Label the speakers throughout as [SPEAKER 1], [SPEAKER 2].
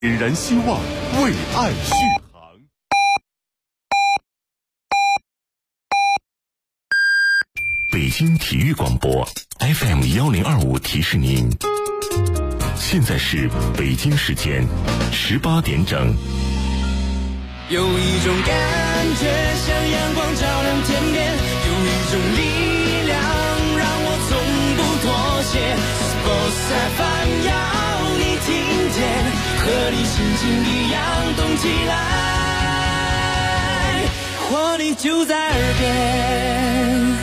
[SPEAKER 1] 点燃希望，为爱续航。北京体育广播 FM1025提示您，现在是北京时间18点整。
[SPEAKER 2] 有一种感觉像阳光照亮天边，有一种力量让我从不妥协。Sports FM 要你听见，和你心情一样动起来，活力就在耳边。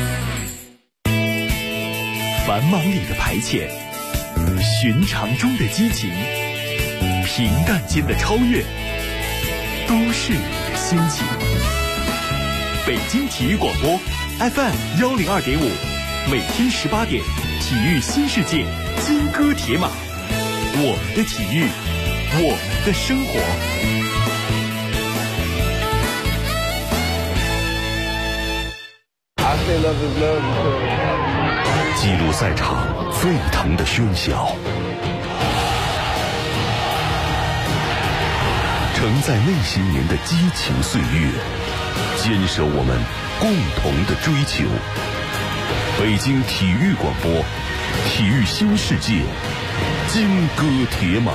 [SPEAKER 3] 繁忙里的排遣，寻常中的激情，平淡间的超越，都是你的心情。北京体育广播 FM102.5，每天18点，体育新世界，金戈铁马，我们的体育，我们的生活。
[SPEAKER 1] 记录赛场沸腾的喧嚣，承载内心您的激情岁月，坚守我们共同的追求。北京体育广播，体育新世界，金戈铁马。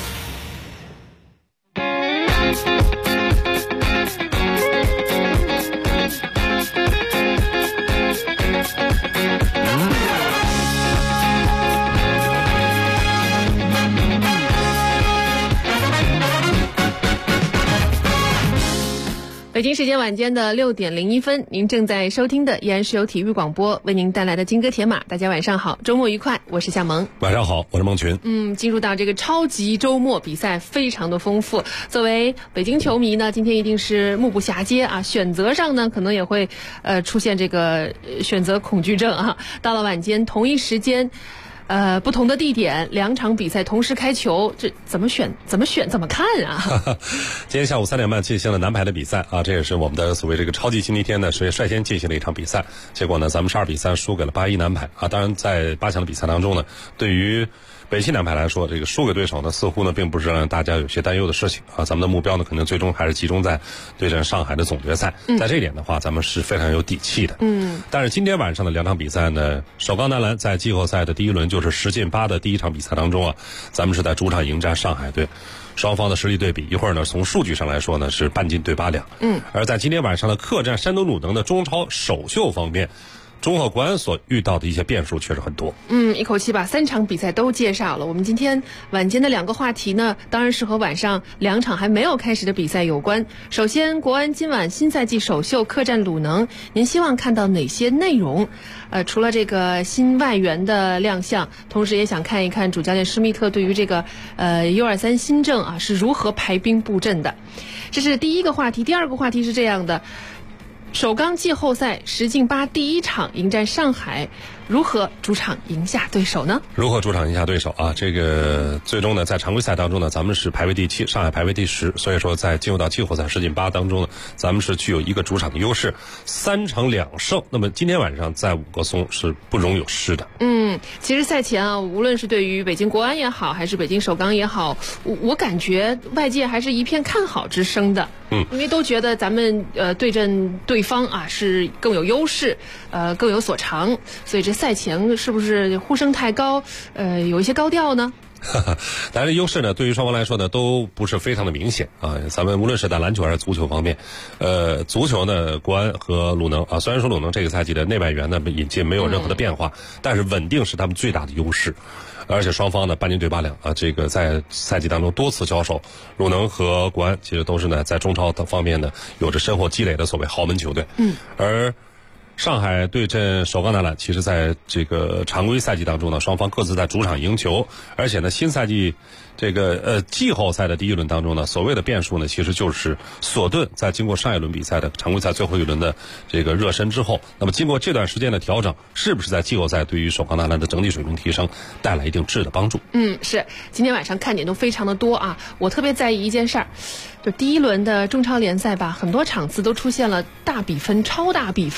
[SPEAKER 4] 北京时间晚间的6点01分，您正在收听的依然是由体育广播为您带来的金戈铁马。大家晚上好，周末愉快，我是夏萌。
[SPEAKER 5] 晚上好，我是孟群。
[SPEAKER 4] 进入到这个超级周末，比赛非常的丰富。作为北京球迷呢，今天一定是目不暇接啊，选择上呢可能也会出现这个选择恐惧症啊。到了晚间同一时间。不同的地点，2场比赛同时开球，这怎么选？怎么看啊？
[SPEAKER 5] 今天下午3点半进行了男排的比赛啊，这也是我们的所谓这个超级星期天呢，率先进行了一场比赛。结果呢，咱们12比3输给了81男排啊。当然，在8强的比赛当中呢，对于北汽男排来说，这个输给对手呢，似乎呢并不是让大家有些担忧的事情啊。咱们的目标呢，可能最终还是集中在对阵上海的总决赛。在这一点的话，咱们是非常有底气的。但是今天晚上的2场比赛呢，首钢男篮在季后赛的第一轮，就是10进8的第一场比赛当中啊，咱们是在主场迎战上海队。双方的实力对比，一会儿呢，从数据上来说呢，是半斤对8两。而在今天晚上的客战山东鲁能的中超首秀方面，中赫国安所遇到的一些变数确实很多。
[SPEAKER 4] 一口气把3场比赛都介绍了。我们今天晚间的2个话题呢，当然是和晚上2场还没有开始的比赛有关。首先，国安今晚新赛季首秀客战鲁能，您希望看到哪些内容？除了这个新外援的亮相，同时也想看一看主教练施密特对于这个U23新政啊是如何排兵布阵的。这是第一个话题。第二个话题是这样的。首钢季后赛10进8第一场迎战上海，如何主场赢下对手呢？
[SPEAKER 5] 如何主场赢下对手啊？这个最终呢，在常规赛当中呢，咱们是排位第7，上海排位第10，所以说在进入到季后赛10进8当中呢，咱们是具有一个主场的优势，3场2胜。那么今天晚上在5个松是不容有失的。
[SPEAKER 4] 其实赛前啊，无论是对于北京国安也好，还是北京首钢也好，我感觉外界还是一片看好之声的。因为都觉得咱们对阵对方啊是更有优势，更有所长，所以这赛前是不是呼声太高，有一些高调呢？
[SPEAKER 5] 当然，优势呢，对于双方来说呢，都不是非常的明显啊。咱们无论是在篮球还是足球方面，足球呢，国安和鲁能啊，虽然说鲁能这个赛季的内外援呢引进没有任何的变化，但是稳定是他们最大的优势。而且双方呢半斤对8两啊，这个在赛季当中多次交手，鲁能和国安其实都是呢在中超的方面呢有着深厚积累的所谓豪门球队。而上海对阵首钢男篮，其实在这个常规赛季当中呢，双方各自在主场赢球，而且呢新赛季这个季后赛的第一轮当中呢，所谓的变数呢，其实就是索顿在经过上一轮比赛的常规赛最后一轮的这个热身之后，那么经过这段时间的调整，是不是在季后赛对于首钢男篮的整体水平提升带来一定质的帮助？
[SPEAKER 4] 是。今天晚上看点都非常的多啊，我特别在意一件事儿，就第一轮的中超联赛吧，很多场次都出现了大比分、超大比分啊。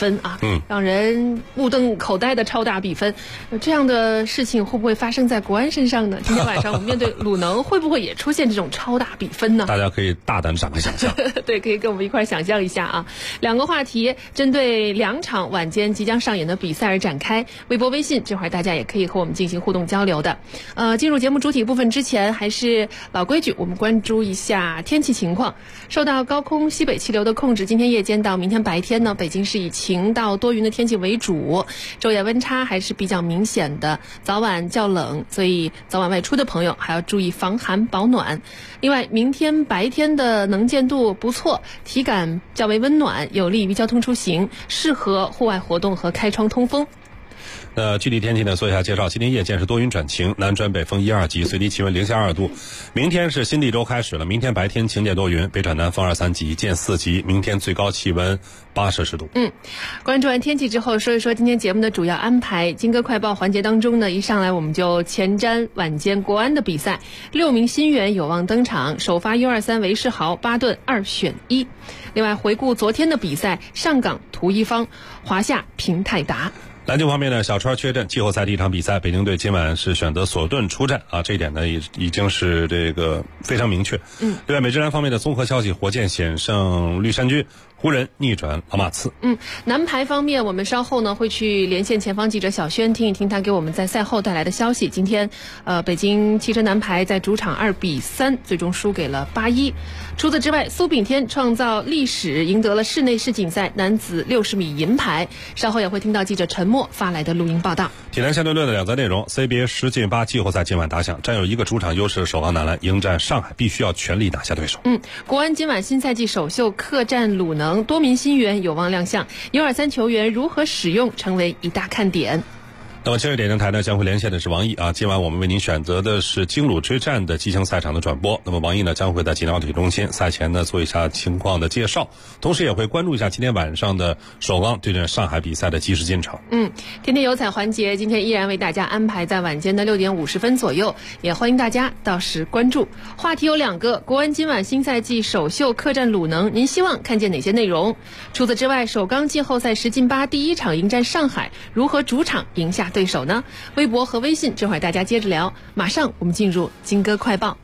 [SPEAKER 4] 让人目瞪口呆的超大比分，这样的事情会不会发生在国安身上呢？今天晚上我们面对鲁能，会不会也出现这种超大比分呢？
[SPEAKER 5] 大家可以大胆展开想象。
[SPEAKER 4] 对，可以跟我们一块想象一下啊。两个话题针对2场晚间即将上演的比赛而展开，微博微信这会儿大家也可以和我们进行互动交流的。进入节目主体部分之前，还是老规矩，我们关注一下天气情况。受到高空西北气流的控制，今天夜间到明天白天呢，北京是以晴到多云的天气为主，昼夜温差还是比较明显的，早晚较冷，所以早晚外出的朋友还要注意防寒保暖。另外，明天白天的能见度不错，体感较为温暖，有利于交通出行，适合户外活动和开窗通风。
[SPEAKER 5] 具体天气呢，做一下介绍。今天夜间是多云转晴，南转北风1、2级，最低气温0下2度。明天是新的一周开始了，明天白天晴间多云，北转南风2、3级，见4级。明天最高气温8摄氏度。
[SPEAKER 4] 关注完天气之后，说一说今天节目的主要安排。金歌快报环节当中呢，一上来我们就前瞻晚间国安的比赛，6名新援有望登场，首发 U23 韦世豪、巴顿2选1。另外回顾昨天的比赛，上港图一方，华夏平泰达。
[SPEAKER 5] 篮球方面呢，小川缺阵，季后赛第一场比赛，北京队今晚是选择索顿出战啊，这一点呢也已经是这个非常明确。另外美职篮方面的综合消息，火箭险胜绿衫军，湖人逆转老马刺。
[SPEAKER 4] 男排方面，我们稍后呢会去连线前方记者小轩，听一听他给我们在赛后带来的消息。今天北京汽车男排在主场2比3最终输给了8-1。除此之外，苏炳添创造历史，赢得了室内世锦赛男子60米银牌。稍后也会听到记者陈默发来的录音报道。
[SPEAKER 5] 体坛相对论的2则内容 ，CBA 10进8季后赛今晚打响，占有1个主场优势的首钢男篮迎战上海，必须要全力拿下对手。
[SPEAKER 4] 国安今晚新赛季首秀客战鲁能，多名新援有望亮相，U23球员如何使用成为一大看点。
[SPEAKER 5] 那么今日点灯台呢将会连线的是王毅啊，今晚我们为您选择的是京鲁之战的激情赛场的转播。那么王毅呢将会在济南奥体中心赛前呢做一下情况的介绍，同时也会关注一下今天晚上的首钢对阵上海比赛的及时进程。
[SPEAKER 4] 天天有彩环节今天依然为大家安排在晚间的6点50分左右，也欢迎大家到时关注。话题有2个，国安今晚新赛季首秀客战鲁能，您希望看见哪些内容？除此之外，首钢季后赛10进8第一场迎战上海，如何主场赢下对手呢？微博和微信这会儿大家接着聊。马上我们进入金歌快报。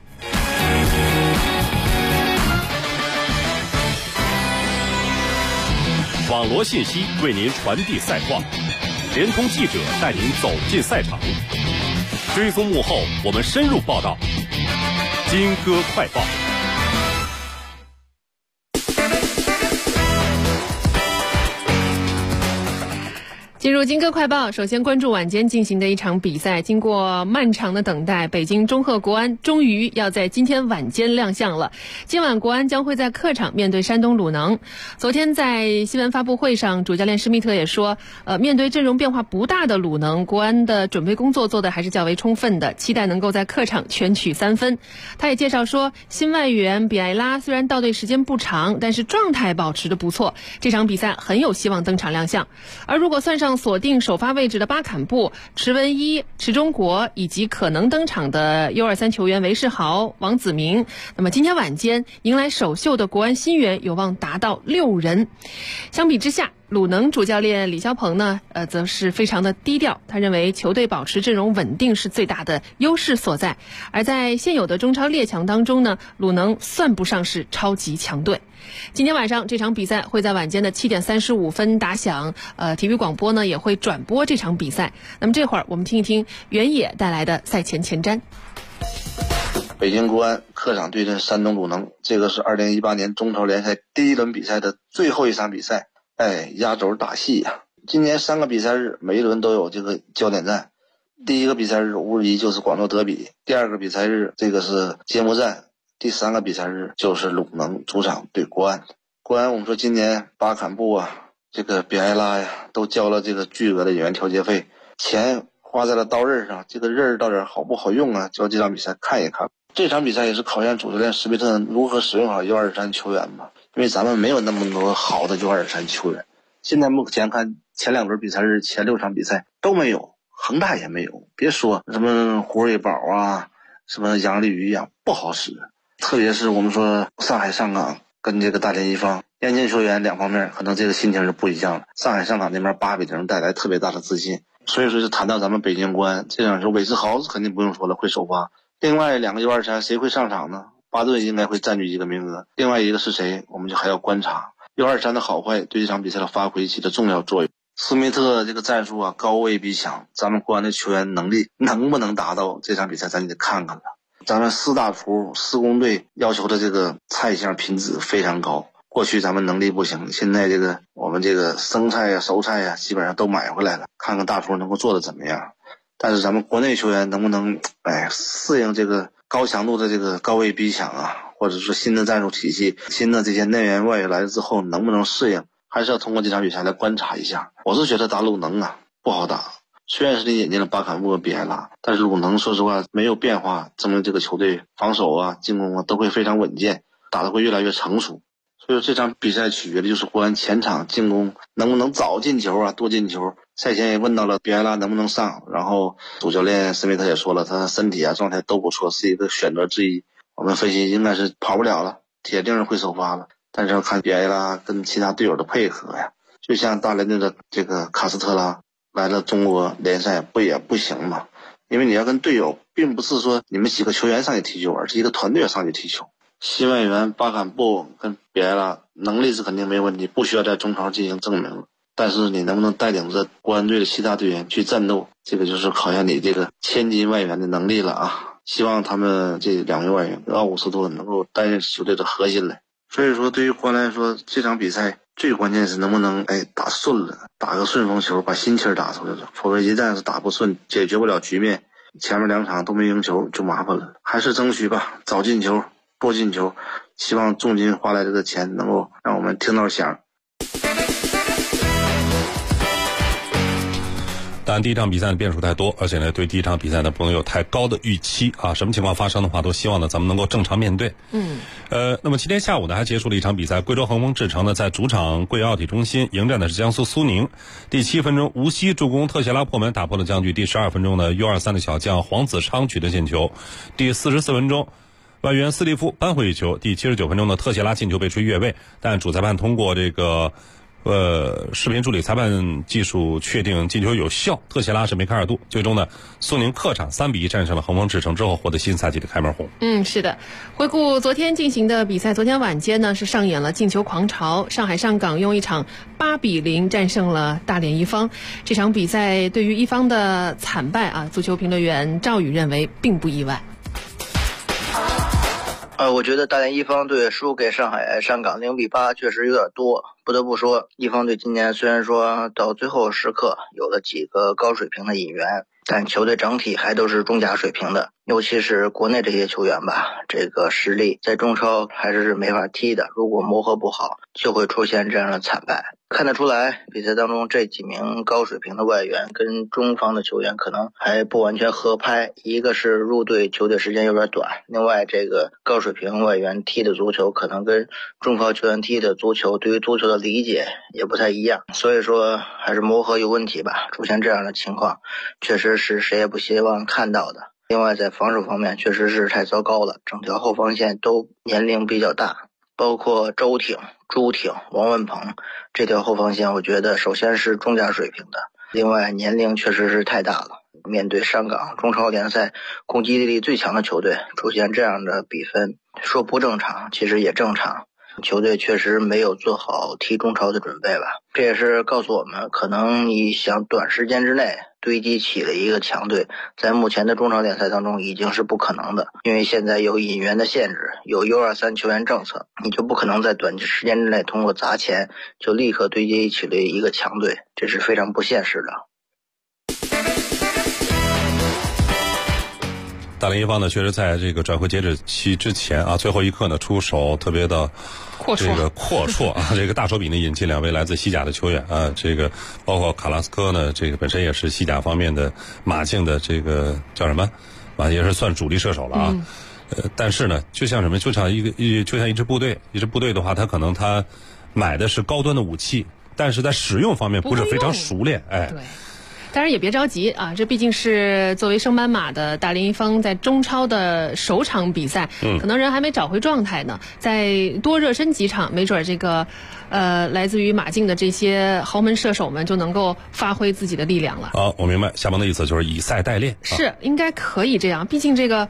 [SPEAKER 1] 网罗信息为您传递赛况，联通记者带您走进赛场，追踪幕后我们深入报道。金歌快报。
[SPEAKER 4] 进入金歌快报，首先关注晚间进行的一场比赛。经过漫长的等待，北京中赫国安终于要在今天晚间亮相了。今晚国安将会在客场面对山东鲁能。昨天在新闻发布会上，主教练施密特也说，面对阵容变化不大的鲁能，国安的准备工作做得还是较为充分的，期待能够在客场全取3分。他也介绍说，新外援比埃拉虽然到队时间不长，但是状态保持得不错，这场比赛很有希望登场亮相。而如果算上锁定首发位置的巴坎布、池文一、池中国以及可能登场的 U23 球员韦世豪、王子明，那么今天晚间迎来首秀的国安新援有望达到6人。相比之下，鲁能主教练李霄鹏呢，则是非常的低调。他认为球队保持阵容稳定是最大的优势所在。而在现有的中超列强当中呢，鲁能算不上是超级强队。今天晚上这场比赛会在晚间的7点35分打响，体育广播呢也会转播这场比赛。那么这会儿我们听一听原野带来的赛前前瞻。
[SPEAKER 6] 北京国安客场对阵山东鲁能，这个是2018年中超联赛第一轮比赛的最后一场比赛。压轴打戏呀！今年3个比赛日，每一轮都有这个焦点战。第一个比赛日无疑就是广州德比，第2个比赛日这个是揭幕战，第3个比赛日就是鲁能主场对国安。国安我们说今年巴坎布啊，这个比埃拉呀，都交了这个巨额的演员调节费，钱花在了刀刃上，这个刃到底好不好用啊？就这场比赛看一看。这场比赛也是考验主教练施密特如何使用好 U23 球员吧，因为咱们没有那么多好的 U23 球员。现在目前看前2轮比赛日前6场比赛都没有，恒大也没有，别说什么胡瑞宝啊，什么杨立瑜啊，不好使。特别是我们说上海上港跟这个大连一方年轻球员两方面可能这个心情是不一样的。上海上港那边8-0带来特别大的自信，所以说就谈到咱们北京国安这样，说韦世豪肯定不用说了，会首发。另外2个U23谁会上场呢？巴顿应该会占据一个名额，另外一个是谁，我们就还要观察。U23的好坏对这场比赛的发挥起着重要作用。斯密特这个战术啊，高位逼抢，咱们国安的球员能力能不能达到这场比赛，咱得看看了。咱们4大厨施工队要求的这个菜项品质非常高，过去咱们能力不行，现在我们这个生菜呀、熟菜呀，基本上都买回来了，看看大厨能够做的怎么样。但是咱们国内球员能不能适应这个高强度的这个高位逼抢啊，或者说新的战术体系，新的这些内援外援来了之后能不能适应，还是要通过这场比赛来观察一下。我是觉得打鲁能啊不好打，虽然是你引进了巴坎布和比埃拉，但是鲁能说实话没有变化，证明这个球队防守啊、进攻啊都会非常稳健，打得会越来越成熟。所以这场比赛取决的就是国安前场进攻能不能早进球啊、多进球。赛前也问到了比埃拉能不能上，然后主教练斯密特也说了，他身体啊状态都不错，是一个选择之一。我们分析应该是跑不了了，铁定是会首发了，但是要看比埃拉跟其他队友的配合呀。就像大连队的这个卡斯特拉来了中国联赛也不行嘛，因为你要跟队友并不是说你们几个球员上去踢球，而是一个团队上去踢球。新外援巴坎布跟比埃拉能力是肯定没问题，不需要在中超进行证明了，但是你能不能带领着国安队的其他队员去战斗，这个就是考验你这个千金外援的能力了啊！希望他们这2位外援奥古斯托能够担任球队的核心来。所以说对于国安来说，这场比赛最关键是能不能打顺了，打个顺风球，把心气儿打出来了，否则一旦是打不顺，解决不了局面，前面2场都没赢球就麻烦了。还是争取吧，早进球多进球，希望重金花来这个钱能够让我们听到响。
[SPEAKER 5] 当然第一场比赛的变数太多，而且呢对第一场比赛呢不能有太高的预期啊，什么情况发生的话都希望呢咱们能够正常面对。那么今天下午呢还结束了一场比赛，贵州恒丰智诚呢在主场贵奥体中心迎战的是江苏苏宁。第7分钟，无锡助攻特谢拉破门打破了僵局。第12分钟呢 U23 的小将黄子昌取得进球。第44分钟，外援斯蒂夫扳回一球。第79分钟呢特谢拉进球被吹越位，但主裁判通过这个视频助理裁判技术确定进球有效，特谢拉是梅开二度。最终呢，苏宁客场3-1战胜了恒丰智诚之后，获得新赛季的开门红。
[SPEAKER 4] 是的。回顾昨天进行的比赛，昨天晚间呢是上演了进球狂潮，上海上港用一场8-0战胜了大连一方。这场比赛对于一方的惨败啊，足球评论员赵宇认为并不意外。
[SPEAKER 7] 我觉得大连一方队输给上海上港0-8确实有点多。不得不说，一方队今年虽然说到最后时刻有了几个高水平的引援，但球队整体还都是中甲水平的，尤其是国内这些球员吧，这个实力在中超还是没法踢的，如果磨合不好就会出现这样的惨败。看得出来，比赛当中这几名高水平的外援跟中方的球员可能还不完全合拍，一个是入队球队时间有点短，另外这个高水平外援踢的足球可能跟中超球员踢的足球对于足球的理解也不太一样，所以说还是磨合有问题吧，出现这样的情况确实是谁也不希望看到的。另外在防守方面确实是太糟糕了，整条后防线都年龄比较大，包括周挺、朱挺、王文鹏，这条后防线我觉得首先是中甲水平的，另外年龄确实是太大了。面对上港中超联赛攻击力最强的球队，出现这样的比分，说不正常其实也正常，球队确实没有做好踢中超的准备吧。这也是告诉我们，可能你想短时间之内堆积起了一个强队，在目前的中超联赛当中已经是不可能的，因为现在有引援的限制，有 U23 球员政策，你就不可能在短时间之内通过砸钱就立刻堆积起了一个强队，这是非常不现实的。
[SPEAKER 5] 大连一方呢，确实在这个转会截止期之前啊，最后一刻呢出手特别的阔绰啊，这个大手笔呢引进2位来自西甲的球员啊，这个包括卡拉斯科呢，这个本身也是西甲方面的马竞的这个叫什么啊，也是算主力射手了啊。但是呢，就像什么，就像一支部队，的话，他可能他买的是高端的武器，但是在使用方面不是非常熟练，
[SPEAKER 4] 对。 当然也别着急啊，这毕竟是作为升班马的大连一方在中超的首场比赛，可能人还没找回状态呢，再多热身几场，没准这个来自于马竞的这些豪门射手们就能够发挥自己的力量了。
[SPEAKER 5] 好，我明白，夏萌的意思就是以赛代练，
[SPEAKER 4] 是应该可以这样。毕竟这个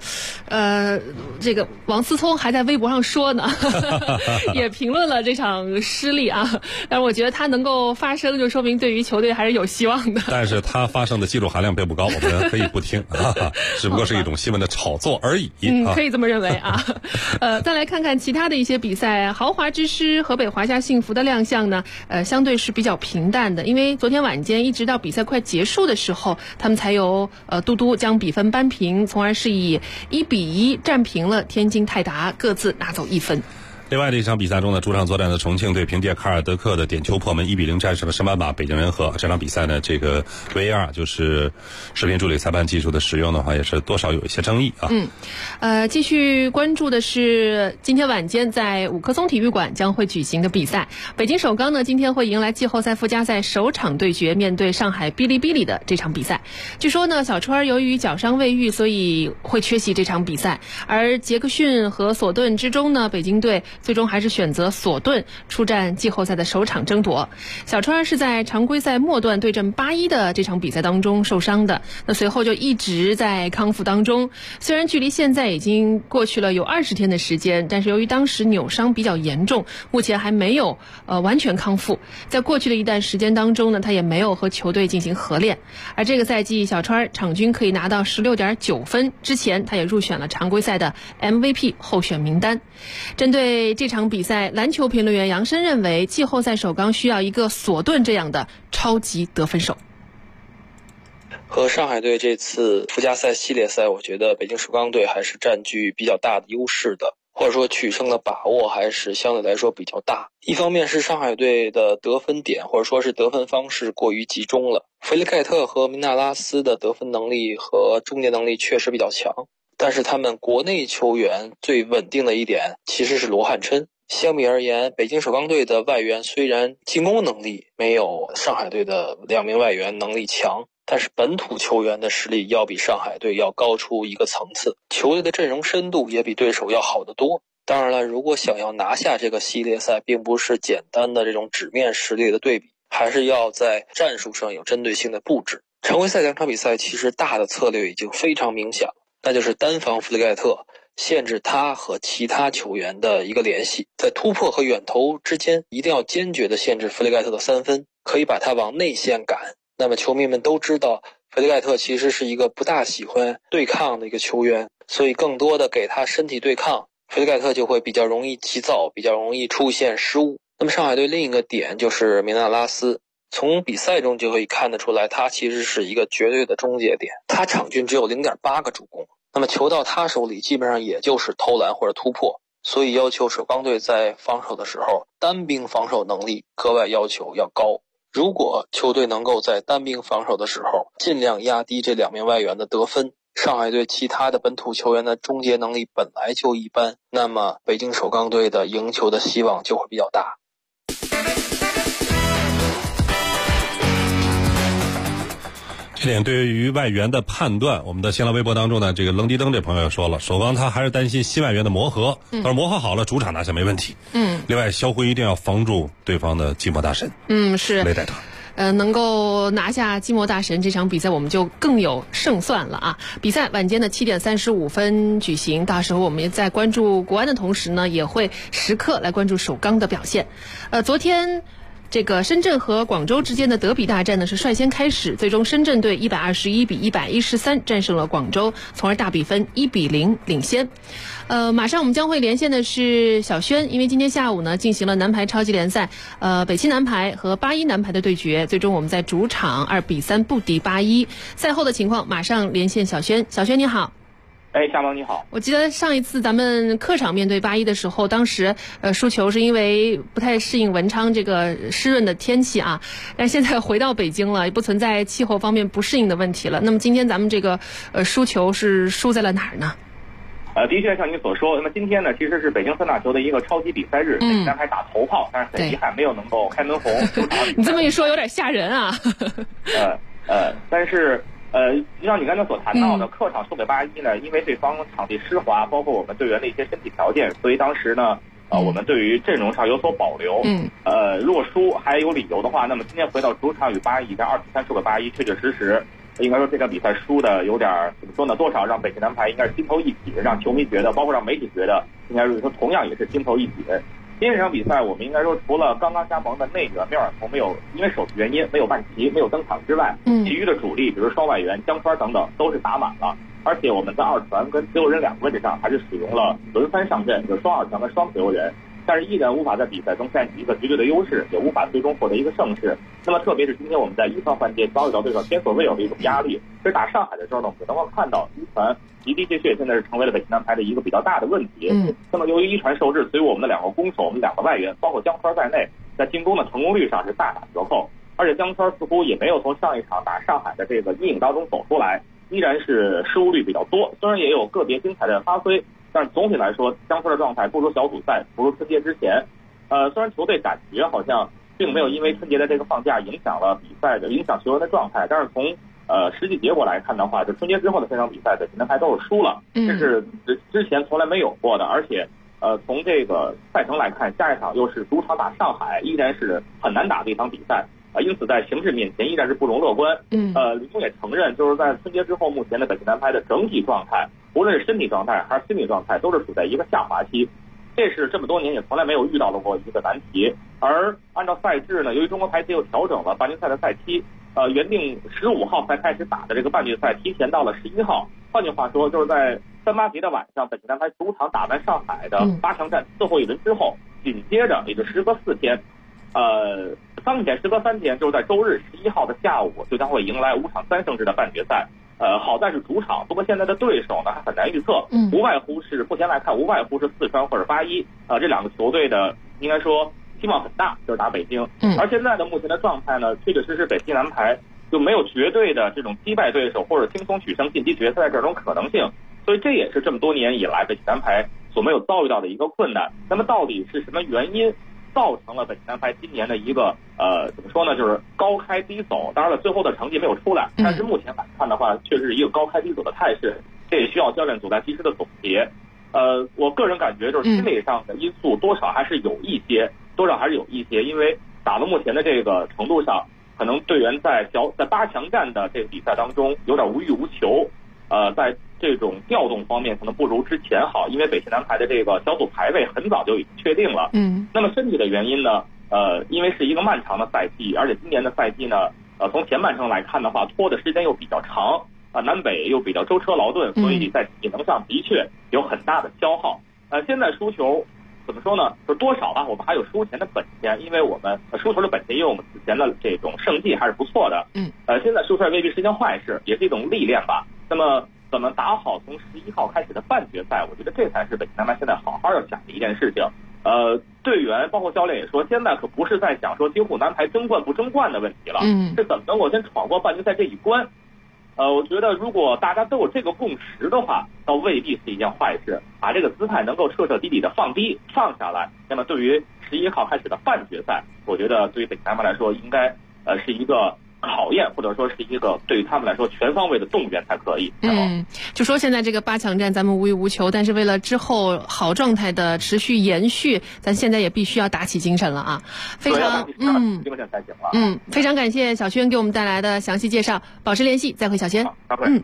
[SPEAKER 4] 王思聪还在微博上说呢，也评论了这场失利啊。但是我觉得他能够发声，就说明对于球队还是有希望的。
[SPEAKER 5] 但是他发声的技术含量并不高，我们可以不听只不过是一种新闻的炒作而已。
[SPEAKER 4] 可以这么认为啊。再来看看其他的一些比赛，豪华之狮河北华夏幸福的亮相呢，相对是比较平淡的，因为昨天晚间一直到比赛快结束的时候，他们才由嘟嘟将比分扳平，从而是以1-1战平了天津泰达，各自拿走1分。
[SPEAKER 5] 另外的一场比赛中呢，主场作战的重庆队凭借卡尔德克的点球破门1-0战胜了升班马北京人和。这场比赛呢，这个 VAR 就是视频助理裁判技术的使用的话，也是多少有一些争议啊。
[SPEAKER 4] 继续关注的是今天晚间在五棵松体育馆将会举行的比赛，北京首钢呢今天会迎来季后赛附加赛首场对决，面对上海哔哩哔哩的这场比赛。据说呢，小川由于脚伤未愈，所以会缺席这场比赛。而杰克逊和索顿之中呢，北京队最终还是选择索顿出战季后赛的首场争夺。小川是在常规赛末段对阵8-1的这场比赛当中受伤的，那随后就一直在康复当中。虽然距离现在已经过去了有20天的时间，但是由于当时扭伤比较严重，目前还没有完全康复。在过去的一段时间当中呢，他也没有和球队进行合练。而这个赛季小川场均可以拿到16.9分，之前他也入选了常规赛的 MVP 候选名单。针对这场比赛，篮球评论员杨申认为，季后赛首钢需要一个索顿这样的超级得分手。
[SPEAKER 8] 和上海队这次附加赛系列赛，我觉得北京首钢队还是占据比较大的优势的，或者说取胜的把握还是相对来说比较大。一方面是上海队的得分点或者说是得分方式过于集中了，弗里盖特和明纳拉斯的得分能力和终结能力确实比较强，但是他们国内球员最稳定的一点其实是罗汉琛。相比而言，北京首钢队的外援虽然进攻能力没有上海队的2名外援能力强，但是本土球员的实力要比上海队要高出一个层次，球队的阵容深度也比对手要好得多。当然了，如果想要拿下这个系列赛，并不是简单的这种纸面实力的对比，还是要在战术上有针对性的布置。常规赛2场比赛其实大的策略已经非常明显了，那就是单防弗里盖特，限制他和其他球员的一个联系，在突破和远投之间一定要坚决的限制弗里盖特的3分，可以把他往内线赶。那么球迷们都知道，弗里盖特其实是一个不大喜欢对抗的一个球员，所以更多的给他身体对抗，弗里盖特就会比较容易急躁，比较容易出现失误。那么上海队另一个点就是明纳拉斯，从比赛中就可以看得出来，他其实是一个绝对的终结点，他场均只有 0.8 个助攻，那么球到他手里基本上也就是投篮或者突破，所以要求首钢队在防守的时候，单兵防守能力格外要求要高。如果球队能够在单兵防守的时候尽量压低这2名外援的得分，上海队其他的本土球员的终结能力本来就一般，那么北京首钢队的赢球的希望就会比较大。
[SPEAKER 5] 这点对于外援的判断，我们的新浪微博当中呢，这个棱迪登这朋友说了，首钢他还是担心新外援的磨合，他说磨合好了主场拿下没问题。另外肖辉一定要防住对方的寂寞大神。
[SPEAKER 4] 是
[SPEAKER 5] 雷戴特。
[SPEAKER 4] 能够拿下寂寞大神这场比赛，我们就更有胜算了啊！比赛晚间的7点35分举行，到时候我们也在关注国安的同时呢，也会时刻来关注首钢的表现。昨天这个深圳和广州之间的德比大战呢是率先开始，最终深圳队121-113战胜了广州，从而大比分1-0领先。马上我们将会连线的是小轩，因为今天下午呢进行了男排超级联赛，北七男排和81男排的对决，最终我们在主场2-3不敌81。赛后的情况马上连线小轩。小轩你好。
[SPEAKER 9] 夏萌你好。
[SPEAKER 4] 我记得上一次咱们客场面对81的时候，当时输球是因为不太适应文昌这个湿润的天气啊，但现在回到北京了，也不存在气候方面不适应的问题了。那么今天咱们这个输球是输在了哪儿呢？
[SPEAKER 9] 的确像你所说，那么今天呢其实是北京三大球的一个超级比赛日，男排打头炮，但是很遗憾没有能够开门红。你
[SPEAKER 4] 这么一说有点吓人啊。
[SPEAKER 9] 但是就像你刚才所谈到的，客场输给81呢，因为对方场地湿滑，包括我们队员的一些身体条件，所以当时呢，我们对于阵容上有所保留。如果输还有理由的话，那么今天回到主场与81在2-3输给81，确确实实应该说这场比赛输的有点怎么说呢？多少让北京南排应该是心头一紧，让球迷觉得，包括让媒体觉得，应该是说同样也是心头一紧。今天这场比赛，我们应该说除了刚刚加盟的内援缪尔图没有因为手续原因没有办齐、没有登场之外，其余的主力，比如双外援江川等等，都是打满了。而且我们在二传跟自由人两个位置上还是使用了轮番上阵，就是双二传跟双自由人，但是依然无法在比赛中占据一个绝对的优势，也无法最终获得一个胜势。那么特别是今天我们在一传环节遭遇到对手前所未有的一种压力。其实打上海的时候呢，我们能够看到一传的的确确现在是成为了北京南排的一个比较大的问题。那么由于一传受制，所以我们的两个攻手，我们两个外援，包括江川在内，在进攻的成功率上是大打折扣。而且江川似乎也没有从上一场打上海的这个阴影当中走出来，依然是失误率比较多。虽然也有个别精彩的发挥，但是总体来说，江川的状态不如小组赛，不如春节之前。虽然球队感觉好像并没有因为春节的这个放假影响了比赛的影响球员的状态，但是从实际结果来看的话，就春节之后的3场比赛，北京南排都是输了，这是之前从来没有过的。而且从这个赛程来看，下一场又是主场打上海，依然是很难打的一场比赛。因此在形势面前依然是不容乐观。吕东也承认，就是在春节之后，目前的北京南排的整体状态，无论是身体状态还是心理状态，都是处在一个下滑期。这是这么多年也从来没有遇到过一个难题。而按照赛制呢，由于中国排协又调整了半决赛的赛期，原定15号才开始打的这个半决赛提前到了11号。换句话说，就是在38节的晚上，北京南排主场打完上海的8强战最后一轮之后，紧接着也就时隔4天。时隔3天，就是在周日11号的下午，就将会迎来5场3胜制的半决赛。好在是主场，不过现在的对手呢还很难预测，无外乎是目前来看，无外乎是四川或者81，这两个球队的应该说希望很大，就是打北京。而现在的目前的状态呢，确确实实北京南排就没有绝对的这种击败对手或者轻松取胜晋级决赛这种可能性，所以这也是这么多年以来北京南排所没有遭遇到的一个困难。那么到底是什么原因造成了北京南排今年的一个怎么说呢，就是高开低走。当然了，最后的成绩没有出来，但是目前来看的话，确实是一个高开低走的态势，这也需要教练组来及时的总结。我个人感觉就是心理上的因素多少还是有一些，因为打到目前的这个程度上，可能队员在8强战的这个比赛当中有点无欲无求，在这种调动方面可能不如之前好，因为北京南排的这个小组排位很早就已经确定了。那么身体的原因呢，因为是一个漫长的赛季，而且今年的赛季呢，从前半程来看的话，拖的时间又比较长，南北又比较舟车劳顿，所以在体能上的确有很大的消耗。现在输球怎么说呢？就是多少吧，我们还有输钱的本钱，因为我们输球的本钱，因为我们此前的这种胜绩还是不错的。现在输出来未必是一件坏事，也是一种历练吧。那么怎么打好从11号开始的半决赛，我觉得这才是北京南排现在好好要想的一件事情。队员包括教练也说，现在可不是在想说京沪南排争冠不争冠的问题了，是怎么能够先闯过半决赛这一关。我觉得如果大家都有这个共识的话，倒未必是一件坏事，把这个姿态能够彻彻底底的放下来，那么对于11号开始的半决赛，我觉得对于北京南排来说应该是一个考验，或者说是一个对于他们来说全方位的动员才可以。
[SPEAKER 4] 就说现在这个8强战咱们无欲无求，但是为了之后好状态的持续延续，咱现在也必须要打起精神了啊！非常
[SPEAKER 9] 精神才行了。
[SPEAKER 4] 非常感谢小轩给我们带来的详细介绍，保持联系，再会小轩。
[SPEAKER 9] 再会。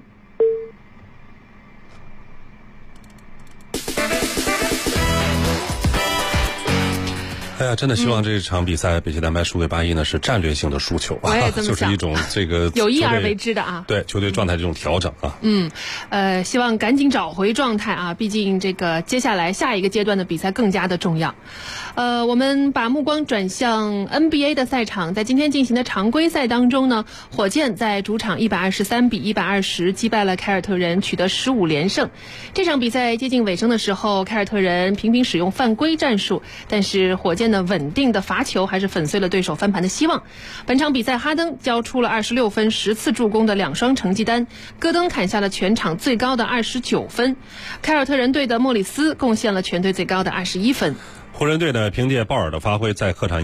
[SPEAKER 5] 哎呀，真的希望这场比赛北京南排输给81呢是战略性的输球啊，就是一种这个
[SPEAKER 4] 有意而为之的啊。
[SPEAKER 5] 对球队状态这种调整啊。
[SPEAKER 4] 希望赶紧找回状态啊，毕竟这个接下来下一个阶段的比赛更加的重要。我们把目光转向 NBA 的赛场，在今天进行的常规赛当中呢，火箭在主场123-120击败了凯尔特人，取得15连胜。这场比赛接近尾声的时候，凯尔特人频频使用犯规战术，但是火箭的稳定的罚球还是粉碎了对手翻盘的希望。本场比赛哈登交出了26分10次助攻的2双成绩单，戈登砍下了全场最高的29分，凯尔特人队的莫里斯贡献了全队最高的21分。
[SPEAKER 5] 湖人队呢凭借鲍尔的发挥，在客场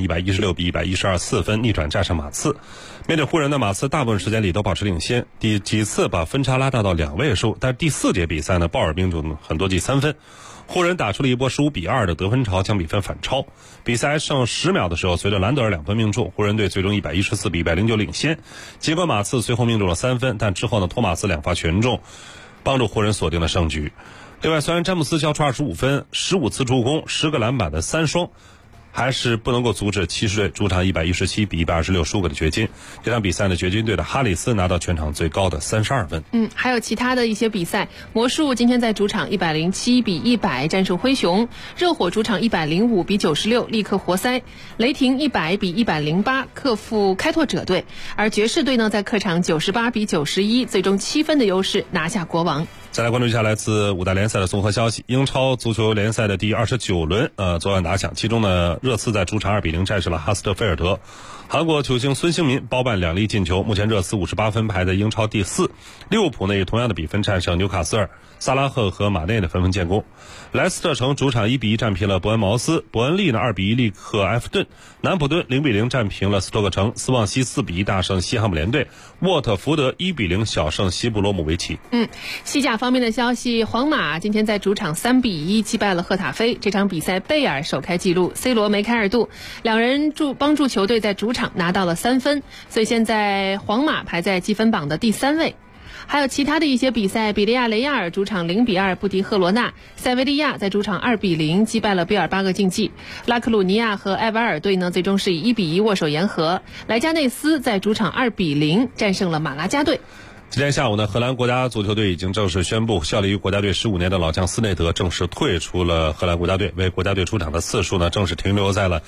[SPEAKER 5] 116-112 4分逆转战胜马刺。面对湖人的马刺，大部分时间里都保持领先，几次把分差拉大到2位数，但第4节比赛呢，鲍尔命中很多记3分。湖人打出了一波15-2的得分潮，将比分反超。比赛剩10秒的时候，随着兰德尔2分命中，湖人队最终114-109领先。尽管马刺随后命中了3分，但之后呢，托马斯2发全中，帮助湖人锁定了胜局。另外，虽然詹姆斯交出25分、15次助攻、10个篮板的3双，还是不能够阻止骑士队主场117-126输给了掘金。这场比赛呢，掘金队的哈里斯拿到全场最高的32分。
[SPEAKER 4] 还有其他的一些比赛，魔术今天在主场107-100战胜灰熊，热火主场105-96力克活塞，雷霆100-108克服开拓者队，而爵士队呢在客场98-91最终7分的优势拿下国王。
[SPEAKER 5] 再来关注一下来自5大联赛的综合消息。英超足球联赛的第29轮昨晚打响，其中呢热刺在主场2-0战胜了哈斯特菲尔德。韩国球星孙兴民包办2粒进球，目前热刺58分排在英超第4。利物浦呢以同样的比分战胜纽卡斯尔，萨拉赫和马内的纷纷建功。莱斯特城主场1-1战平了伯恩茅斯，伯恩利呢2-1力克埃弗顿，南普敦0-0战平了斯托克城，斯旺西4-1大胜西汉姆联队，沃特福德1-0小胜西布罗姆维奇。
[SPEAKER 4] 西甲方面的消息，皇马今天在主场3-1击败了赫塔菲，这场比赛贝尔首开纪录，C 罗梅开2度，两人帮助球队在主场拿到了3分，所以现在皇马排在积分榜的第3位。还有其他的一些比赛，比利亚雷亚尔主场0-2不敌赫罗纳，塞维利亚在主场2-0击败了毕尔巴鄂竞技，拉克鲁尼亚和埃瓦尔队呢最终是以1-1握手言和，莱加内斯在主场2-0战胜了马拉加队。
[SPEAKER 5] 今天下午呢，荷兰国家足球队已经正式宣布，效力于国家队15年的老将斯内德正式退出了荷兰国家队，为国家队出场的次数呢正式停留在了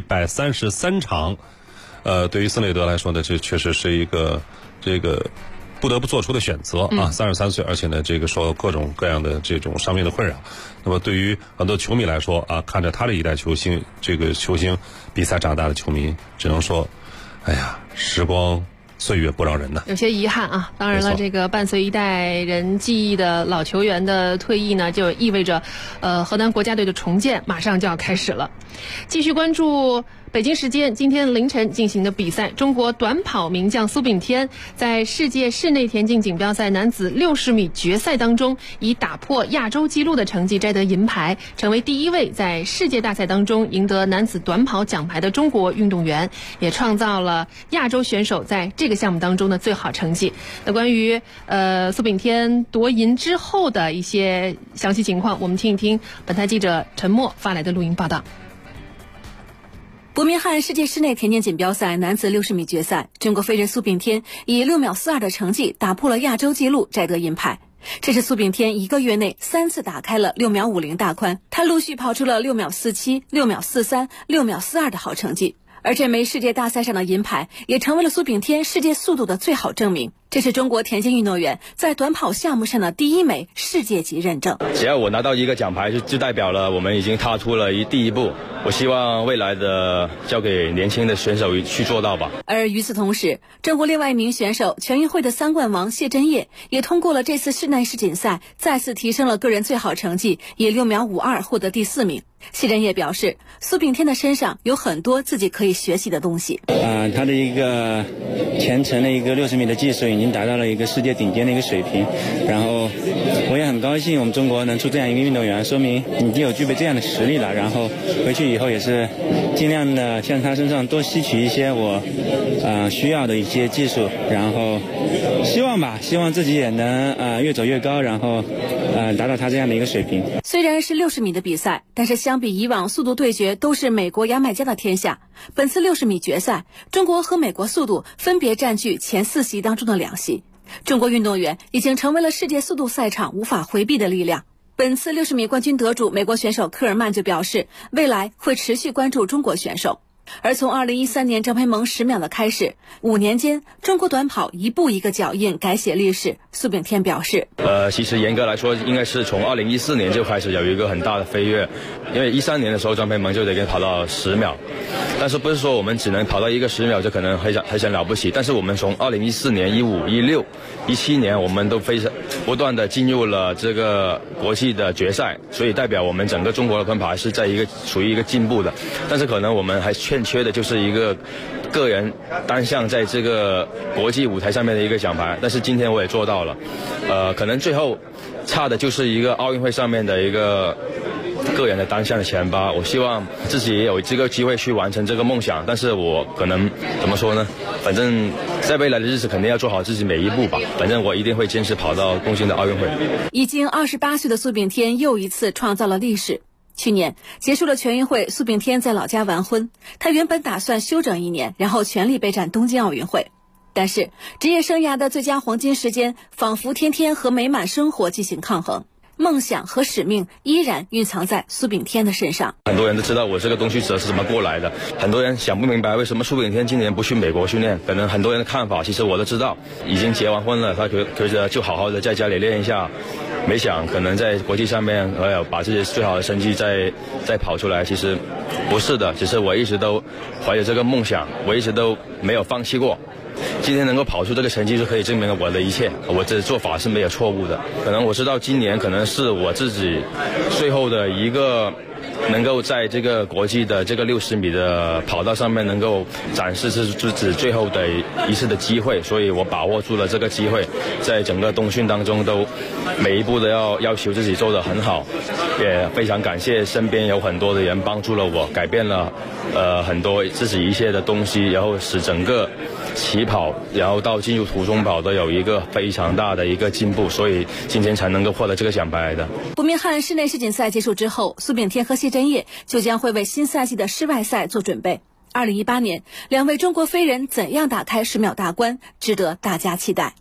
[SPEAKER 5] 133场。对于斯内德来说呢，这确实是一个不得不做出的选择啊，33岁，而且呢，受各种各样的这种伤病的困扰。那么对于很多球迷来说啊，看着他的一代球星，球星比赛长大的球迷，只能说，哎呀，时光岁月不饶人呐，
[SPEAKER 4] 有些遗憾啊。当然了，这个伴随一代人记忆的老球员的退役呢，就意味着荷兰国家队的重建马上就要开始了。继续关注北京时间今天凌晨进行的比赛，中国短跑名将苏炳添在世界室内田径锦标赛男子60米决赛当中，以打破亚洲纪录的成绩摘得银牌，成为第一位在世界大赛当中赢得男子短跑奖牌的中国运动员，也创造了亚洲选手在这个项目当中的最好成绩。那关于苏炳添夺银之后的一些详细情况，我们听一听本台记者陈默发来的录音报道。
[SPEAKER 10] 伯明翰世界室内田径锦标赛男子60米决赛，中国飞人苏炳添以6秒42的成绩打破了亚洲纪录，摘得银牌。这是苏炳添1个月内3次打开了6秒50大关，他陆续跑出了6秒47、6秒43、6秒42的好成绩。而这枚世界大赛上的银牌也成为了苏炳添世界速度的最好证明。这是中国田径运动员在短跑项目上的第一枚世界级认证。
[SPEAKER 11] 只要我拿到一个奖牌，就代表了我们已经踏出了第一步。我希望未来的交给年轻的选手去做到吧。
[SPEAKER 10] 而与此同时，中国另外一名选手全运会的3冠王谢震业也通过了这次室内世锦赛，再次提升了个人最好成绩，以6秒52获得第4名。谢震业表示，苏炳添的身上有很多自己可以学习的东西。
[SPEAKER 12] 他的一个前程的一个60米的技术已经达到了一个世界顶尖的一个水平，然后我也很高兴我们中国能出这样一个运动员，说明已经有具备这样的实力了。然后回去以后也是尽量的向他身上多吸取一些我需要的一些技术，然后希望自己也能越走越高，然后达到他这样的一个水平。
[SPEAKER 10] 虽然是60米的比赛，但是相比以往速度对决都是美国牙买加的天下，本次60米决赛，中国和美国速度分别占据前4席当中的2席。中国运动员已经成为了世界速度赛场无法回避的力量。本次60米冠军得主美国选手科尔曼就表示，未来会持续关注中国选手。而从2013年张培萌10秒的开始，5年间中国短跑一步一个脚印改写历史。苏炳添表示，
[SPEAKER 11] 其实严格来说应该是从2014年就开始有一个很大的飞跃，因为13年的时候张培萌就得跑到10秒， 但是不是说我们只能跑到一个10秒就可能很了不起，但是我们从2014年、15、16、17年我们都非常不断的进入了这个国际的决赛，所以代表我们整个中国的奔跑还是在处于一个进步的，但是可能我们还欠缺的就是一个个人单项在这个国际舞台上面的一个奖牌，但是今天我也做到了，可能最后差的就是一个奥运会上面的一个个人的单项的前8，我希望自己也有这个机会去完成这个梦想，但是我可能怎么说呢？反正在未来的日子肯定要做好自己每一步吧，反正我一定会坚持跑到东京的奥运会。
[SPEAKER 10] 已经28岁的苏炳添又一次创造了历史。去年结束了全运会，苏炳添在老家完婚，他原本打算休整1年，然后全力备战东京奥运会。但是职业生涯的最佳黄金时间仿佛天天和美满生活进行抗衡，梦想和使命依然蕴藏在苏炳添的身上。
[SPEAKER 11] 很多人都知道我这个东西是怎么过来的，很多人想不明白为什么苏炳添今年不去美国训练，可能很多人的看法其实我都知道，已经结完婚了，他觉得就好好的在家里练一下，没想可能在国际上面把自己最好的成绩再跑出来，其实不是的，只是我一直都怀着这个梦想，我一直都没有放弃过。今天能够跑出这个成绩，就可以证明了我的一切，我这做法是没有错误的。可能我知道今年可能是我自己最后的一个能够在这个国际的这个60米的跑道上面能够展示自己最后的一次的机会，所以我把握住了这个机会，在整个冬训当中都每一步都要求自己做得很好，也非常感谢身边有很多的人帮助了我，改变了很多自己一些的东西，然后使整个起跑然后到进入途中跑都有一个非常大的一个进步，所以今天才能够获得这个奖牌的。
[SPEAKER 10] 伯明翰室内世锦赛结束之后，苏炳添和谢震业就将会为新赛季的室外赛做准备。2018年2位中国飞人怎样打开10秒大关，值得大家期待。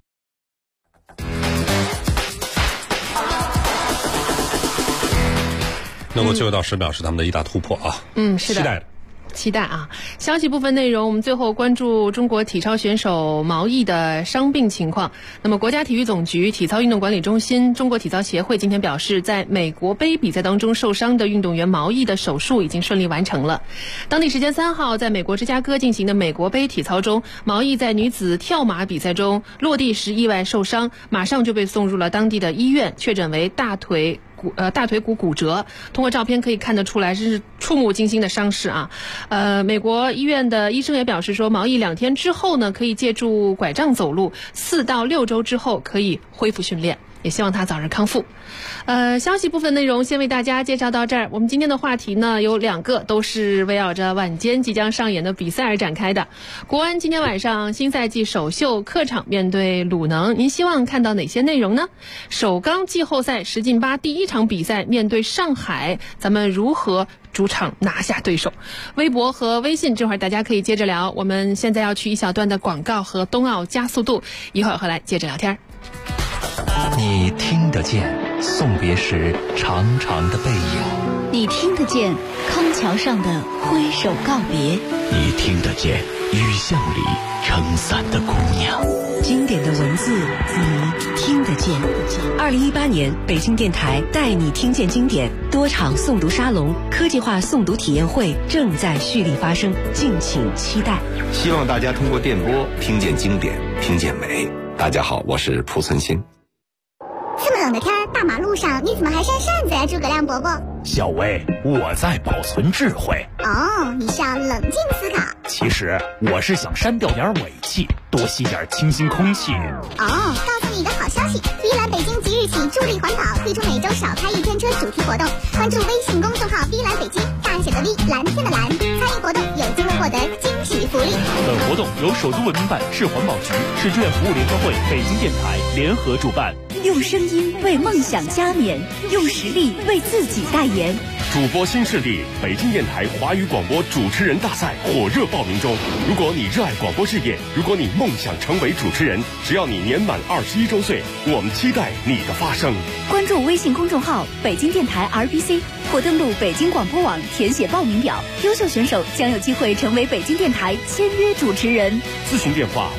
[SPEAKER 5] 能够进入到10秒是他们的一大突破啊！
[SPEAKER 4] 是的，
[SPEAKER 5] 期待的。
[SPEAKER 4] 期待啊！消息部分内容，我们最后关注中国体操选手毛毅的伤病情况。那么，国家体育总局体操运动管理中心、中国体操协会今天表示，在美国杯比赛当中受伤的运动员毛毅的手术已经顺利完成了。当地时间3号，在美国芝加哥进行的美国杯体操中，毛毅在女子跳马比赛中落地时意外受伤，马上就被送入了当地的医院，确诊为大腿骨骨折。通过照片可以看得出来，是触目惊心的伤势啊。美国医院的医生也表示说，毛毅2天之后呢，可以借助拐杖走路，4到6周之后可以恢复训练，也希望他早日康复。消息部分内容先为大家介绍到这儿。我们今天的话题呢有2个，都是围绕着晚间即将上演的比赛而展开的。国安今天晚上新赛季首秀客场面对鲁能，您希望看到哪些内容呢？首钢季后赛10进8第1场比赛面对上海，咱们如何主场拿下对手？微博和微信这会儿大家可以接着聊。我们现在要去一小段的广告和冬奥加速度，一会儿回来接着聊天。
[SPEAKER 13] 你听得见送别时长长的背影，
[SPEAKER 14] 你听得见康桥上的挥手告别，
[SPEAKER 13] 你听得见雨巷里撑伞的姑娘。
[SPEAKER 15] 经典的文字你听得见。2018年北京电台带你听见经典多场诵读沙龙、科技化诵读体验会正在蓄力发生，敬请期待。
[SPEAKER 16] 希望大家通过电波听见经典，听见美。大家好，我是濮存昕。
[SPEAKER 17] 这么冷的天，大马路上你怎么还扇扇子呀，诸葛亮伯伯？
[SPEAKER 18] 小薇，我在保存智慧。
[SPEAKER 17] 哦，你是要冷静思考。
[SPEAKER 18] 其实我是想删掉点尾气，多吸点清新空气。
[SPEAKER 17] 哦，告诉你一个好消息，碧蓝北京即日起助力环保，推出每周少开1天车主题活动。关注微信公众号碧蓝北京，大写的 V， 蓝天的蓝，参与活动有机会获得惊喜福利。
[SPEAKER 18] 本活动由首都文明办、市环保局、市志愿服务联合会、北京电台联合主办。
[SPEAKER 14] 用声音为梦想加冕，用实力为自己代言。
[SPEAKER 1] 主播新势力北京电台华语广播主持人大赛火热报名中。如果你热爱广播事业，如果你梦想成为主持人，只要你年满21周岁，我们期待你的发声。
[SPEAKER 14] 关注微信公众号北京电台 RBC 或登录北京广播网填写报名表，优秀选手将有机会成为北京电台签约主持人。
[SPEAKER 1] 咨询电话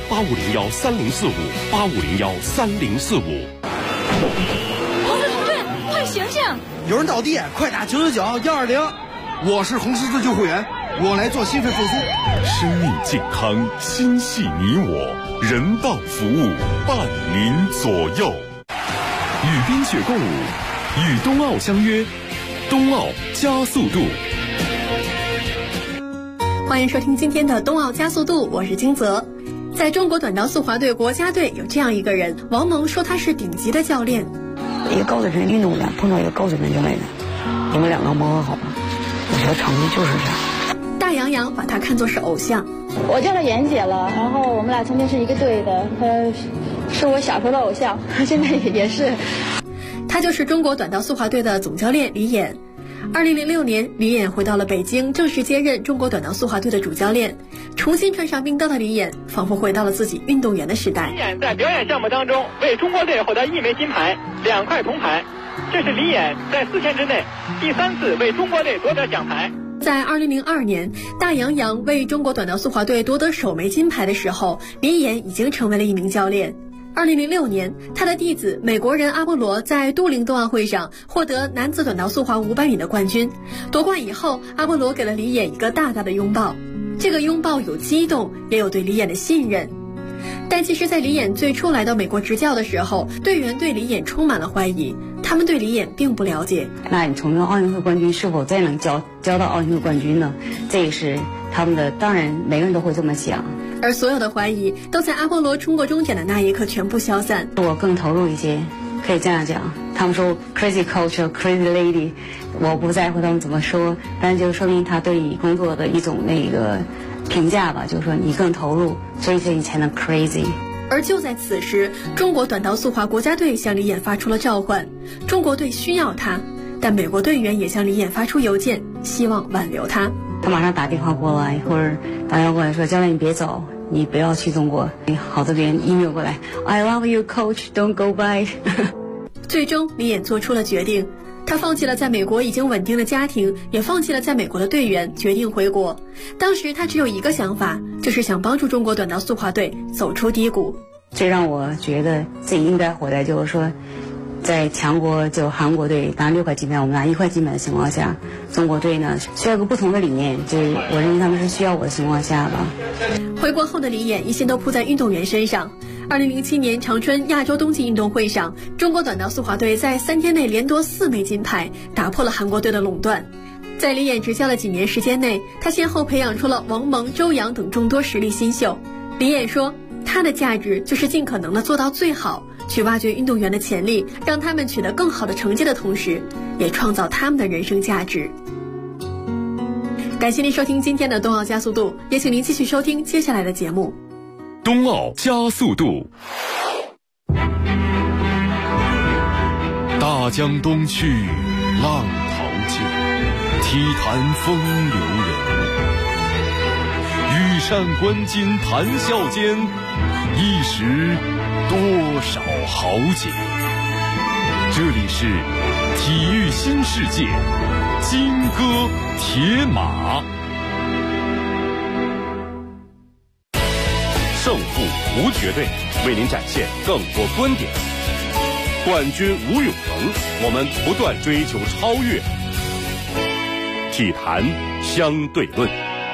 [SPEAKER 1] 8501304585013045。
[SPEAKER 19] 同志，快醒醒！
[SPEAKER 20] 有人倒地，快打999-120。我是红十字救护员， 我来做心肺复苏。
[SPEAKER 1] 生命健康，心系你我，人道服务伴您左右。与冰雪共舞，与冬奥相约，冬奥加速度。
[SPEAKER 10] 欢迎收听今天的冬奥加速度，我是金泽。在中国短道速滑队国家队有这样一个人，王蒙说他是顶级的教练。
[SPEAKER 21] 一个高水平运动员碰到一个高水平教练员，你们两个磨合好吗？我觉得成绩就是这样。
[SPEAKER 10] 大杨洋把他看作是偶像。
[SPEAKER 22] 我叫他妍姐了，然后我们俩曾经是一个队的，他是我小时候的偶像，现在也是。
[SPEAKER 10] 他就是中国短道速滑队的总教练李演。2006年，李演回到了北京，正式接任中国短道速滑队的主教练。重新穿上冰刀的李演，仿佛回到了自己运动员的时代。
[SPEAKER 23] 李演在表演项目当中为中国队获得1枚金牌、2块铜牌，这是李演在4天之内第3次为中国队夺得奖牌。
[SPEAKER 10] 在2002年，大杨洋为中国短道速滑队夺得首枚金牌的时候，李演已经成为了一名教练。2006年，他的弟子美国人阿波罗在都灵冬奥会上获得男子短道速滑500米的冠军。夺冠以后，阿波罗给了李演一个大大的拥抱，这个拥抱有激动，也有对李演的信任。但其实在李演最初来到美国执教的时候，队员对李演充满了怀疑，他们对李演并不了解。
[SPEAKER 21] 那你从奥运会冠军是否再能教到奥运会冠军呢？这也是他们的，当然每个人都会这么想。
[SPEAKER 10] 而所有的怀疑都在阿波罗冲过终点的那一刻全部消散。
[SPEAKER 21] 我更投入一些，可以这样讲。他们说 crazy culture crazy lady， 我不在乎他们怎么说，但就说明他对你工作的一种那个评价吧，就是说你更投入，所以你才能 crazy。
[SPEAKER 10] 而就在此时，中国短道速滑国家队向李演发出了召唤，中国队需要他，但美国队员也向李演发出邮件，希望挽留他。
[SPEAKER 21] 他马上打电话过来，或者打电话过来说：“教练，你别走，你不要去中国。”好多人 email 过来 ：“I love you, coach. Don't go back。”
[SPEAKER 10] 最终，李演做出了决定，他放弃了在美国已经稳定的家庭，也放弃了在美国的队员，决定回国。当时他只有一个想法，就是想帮助中国短道速滑队走出低谷。
[SPEAKER 21] 最让我觉得自己应该回来，就是说，在强国就韩国队拿6块金牌，我们拿1块金牌的情况下，中国队呢需要个不同的理念，就是我认为他们是需要我的情况下吧。
[SPEAKER 10] 回国后的李演一心都扑在运动员身上。2007年长春亚洲冬季运动会上，中国短道速滑队在3天内连夺4枚金牌，打破了韩国队的垄断。在李演执教的几年时间内，他先后培养出了王蒙、周洋等众多实力新秀。李演说，他的价值就是尽可能的做到最好，去挖掘运动员的潜力，让他们取得更好的成绩的同时，也创造他们的人生价值。感谢您收听今天的冬奥加速度，也请您继续收听接下来的节目。
[SPEAKER 1] 冬奥加速度。大江东去，浪淘尽，体坛风流人。羽扇纶巾谈笑间，一时多少豪杰。这里是体育新世界，金戈铁马。胜负无绝对，为您展现更多观点。冠军无永恒，我们不断追求超越。体坛相对论。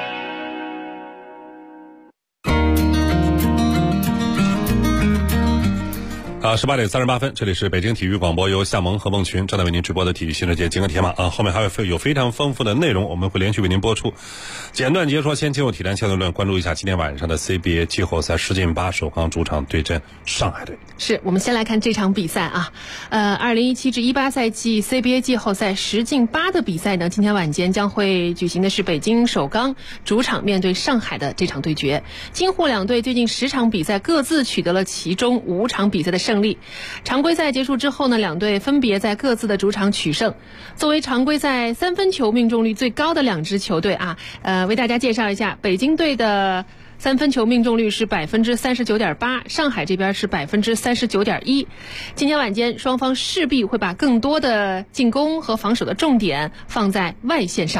[SPEAKER 5] 18点38分，这里是北京体育广播，由夏萌和孟群正在为您直播的体育新世界金戈铁马后面还有非常丰富的内容，我们会连续为您播出。简短截说，先进入体坛相对论，关注一下今天晚上的 CBA 季后赛世锦8首钢主场对阵上海队。
[SPEAKER 4] 是，我们先来看这场比赛啊，2017至18赛季 CBA 季后赛世锦8的比赛呢，今天晚间将会举行的是北京首钢主场面对上海的这场对决。京沪两队最近10场比赛各自取得了其中5场比赛的胜利。常规赛结束之后呢，两队分别在各自的主场取胜。作为常规赛3分球命中率最高的2支球队啊，为大家介绍一下，北京队的3分球命中率是 39.8%， 上海这边是 39.1%。今天晚间双方势必会把更多的进攻和防守的重点放在外线上。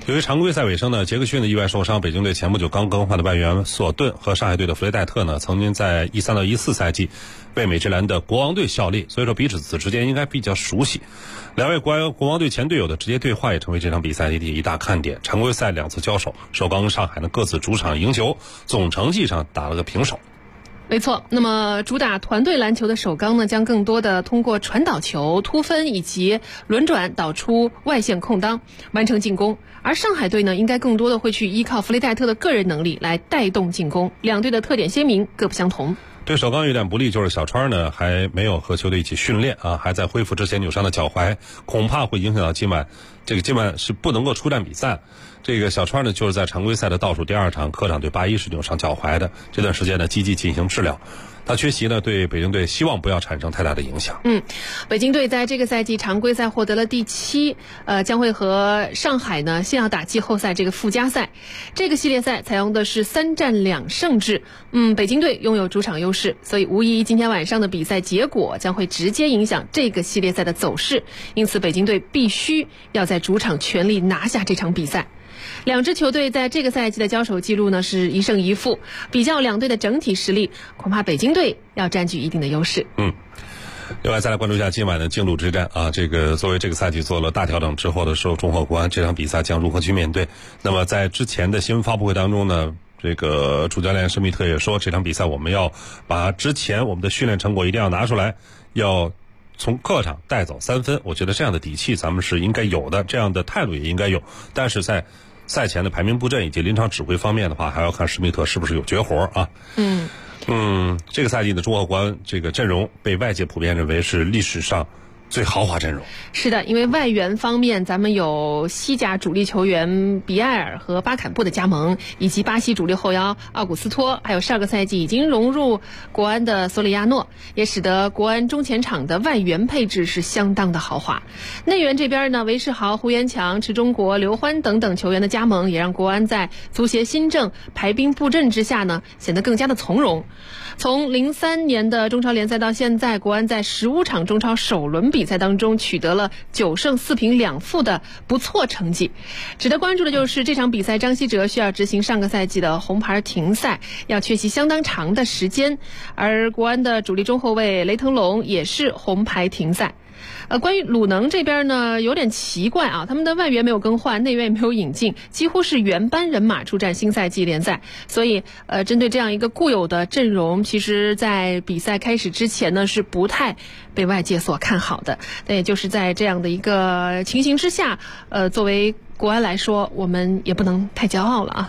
[SPEAKER 5] 由于常规赛尾声呢，杰克逊的意外受伤，北京队前不久刚更换的外援索顿和上海队的弗雷戴特呢，曾经在13到14赛季为美职篮的国王队效力，所以说彼此之间应该比较熟悉。两位国王队前队友的直接对话也成为这场比赛的一大看点。常规赛2次交手，首钢上海呢各自主场赢球，总成绩上打了个平手。
[SPEAKER 4] 没错，那么主打团队篮球的首钢呢，将更多的通过传导球、突分以及轮转导出外线空当，完成进攻。而上海队呢，应该更多的会去依靠弗雷戴特的个人能力来带动进攻。两队的特点鲜明，各不相同。
[SPEAKER 5] 对首钢有点不利，就是小川呢还没有和球队一起训练啊，还在恢复之前扭伤的脚踝，恐怕会影响到今晚是不能够出战比赛。这个小川呢，就是在常规赛的倒数第2场客场对81是扭伤脚踝的，这段时间呢积极进行治疗。他缺席呢，对北京队希望不要产生太大的影响。
[SPEAKER 4] 北京队在这个赛季常规赛获得了第7，将会和上海呢先要打季后赛这个附加赛。这个系列赛采用的是3战2胜制。北京队拥有主场优势，所以无疑今天晚上的比赛结果将会直接影响这个系列赛的走势。因此，北京队必须要在主场全力拿下这场比赛。两支球队在这个赛季的交手记录呢是1胜1负，比较两队的整体实力，恐怕北京队要占据一定的优势。
[SPEAKER 5] 另外再来关注一下今晚的京鲁之战啊，这个作为这个赛季做了大调整之后的中赫国安，这场比赛将如何去面对？那么在之前的新闻发布会当中呢，这个主教练施密特也说，这场比赛我们要把之前我们的训练成果一定要拿出来，要从客场带走3分。我觉得这样的底气咱们是应该有的，这样的态度也应该有。但是在赛前的排名布阵以及临场指挥方面的话，还要看施密特是不是有绝活啊。这个赛季的中赫国安这个阵容被外界普遍认为是历史上最豪华阵容。
[SPEAKER 4] 是的，因为外援方面咱们有西甲主力球员比埃尔和巴坎布的加盟，以及巴西主力后腰奥古斯托，还有上个赛季已经融入国安的索里亚诺，也使得国安中前场的外援配置是相当的豪华。内援这边呢，韦世豪、胡延强、池忠国、刘欢等等球员的加盟，也让国安在足协新政排兵布阵之下呢，显得更加的从容。从03年的中超联赛到现在，国安在15场中超首轮比赛当中取得了9胜4平2负的不错成绩。值得关注的就是这场比赛，张稀哲需要执行上个赛季的红牌停赛，要缺席相当长的时间，而国安的主力中后卫雷腾龙也是红牌停赛。关于鲁能这边呢，有点奇怪啊，他们的外援没有更换，内援也没有引进，几乎是原班人马出战新赛季联赛。所以针对这样一个固有的阵容，其实在比赛开始之前呢是不太被外界所看好的。但也就是在这样的一个情形之下，作为国安来说，我们也不能太骄傲了啊。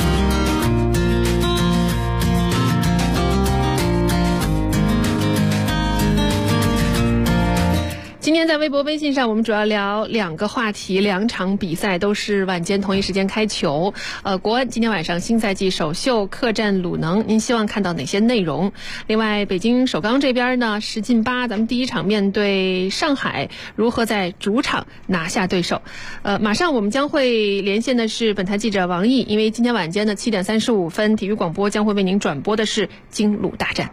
[SPEAKER 4] 今天在微博、微信上，我们主要聊2个话题，2场比赛都是晚间同一时间开球。国安今天晚上新赛季首秀客战鲁能，您希望看到哪些内容？另外，北京首钢这边呢，10进8，咱们第1场面对上海，如何在主场拿下对手？马上我们将会连线的是本台记者王毅，因为今天晚间的7点35分，体育广播将会为您转播的是京鲁大战。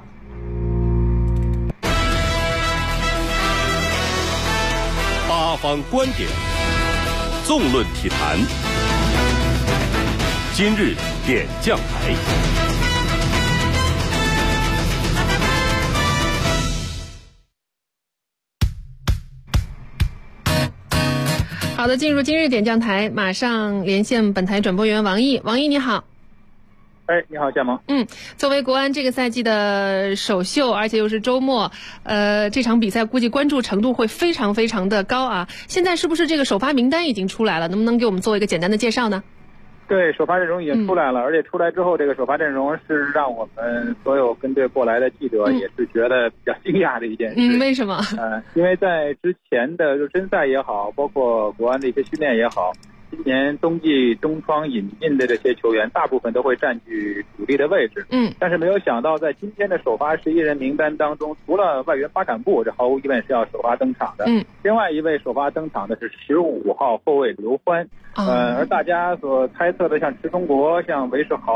[SPEAKER 1] 八方观点，纵论体坛。今日点将台。
[SPEAKER 4] 好的，进入今日点将台，马上连线本台转播员王毅。王毅你好。
[SPEAKER 2] 你好，夏萌。
[SPEAKER 4] 作为国安这个赛季的首秀，而且又是周末，这场比赛估计关注程度会非常非常的高啊。现在是不是这个首发名单已经出来了？能不能给我们做一个简单的介绍呢？
[SPEAKER 2] 对，首发阵容已经出来了，而且出来之后，这个首发阵容是让我们所有跟队过来的记者也是觉得比较惊讶的一件事。
[SPEAKER 4] 为什么？
[SPEAKER 2] 因为在之前的热身赛也好，包括国安的一些训练也好，今年冬季冬窗引进的这些球员，大部分都会占据主力的位置。但是没有想到，在今天的首发11人名单当中，除了外援巴坎布，这毫无疑问是要首发登场的。另外一位首发登场的是15号后卫刘欢。而大家所猜测的，像池忠国、像韦世豪、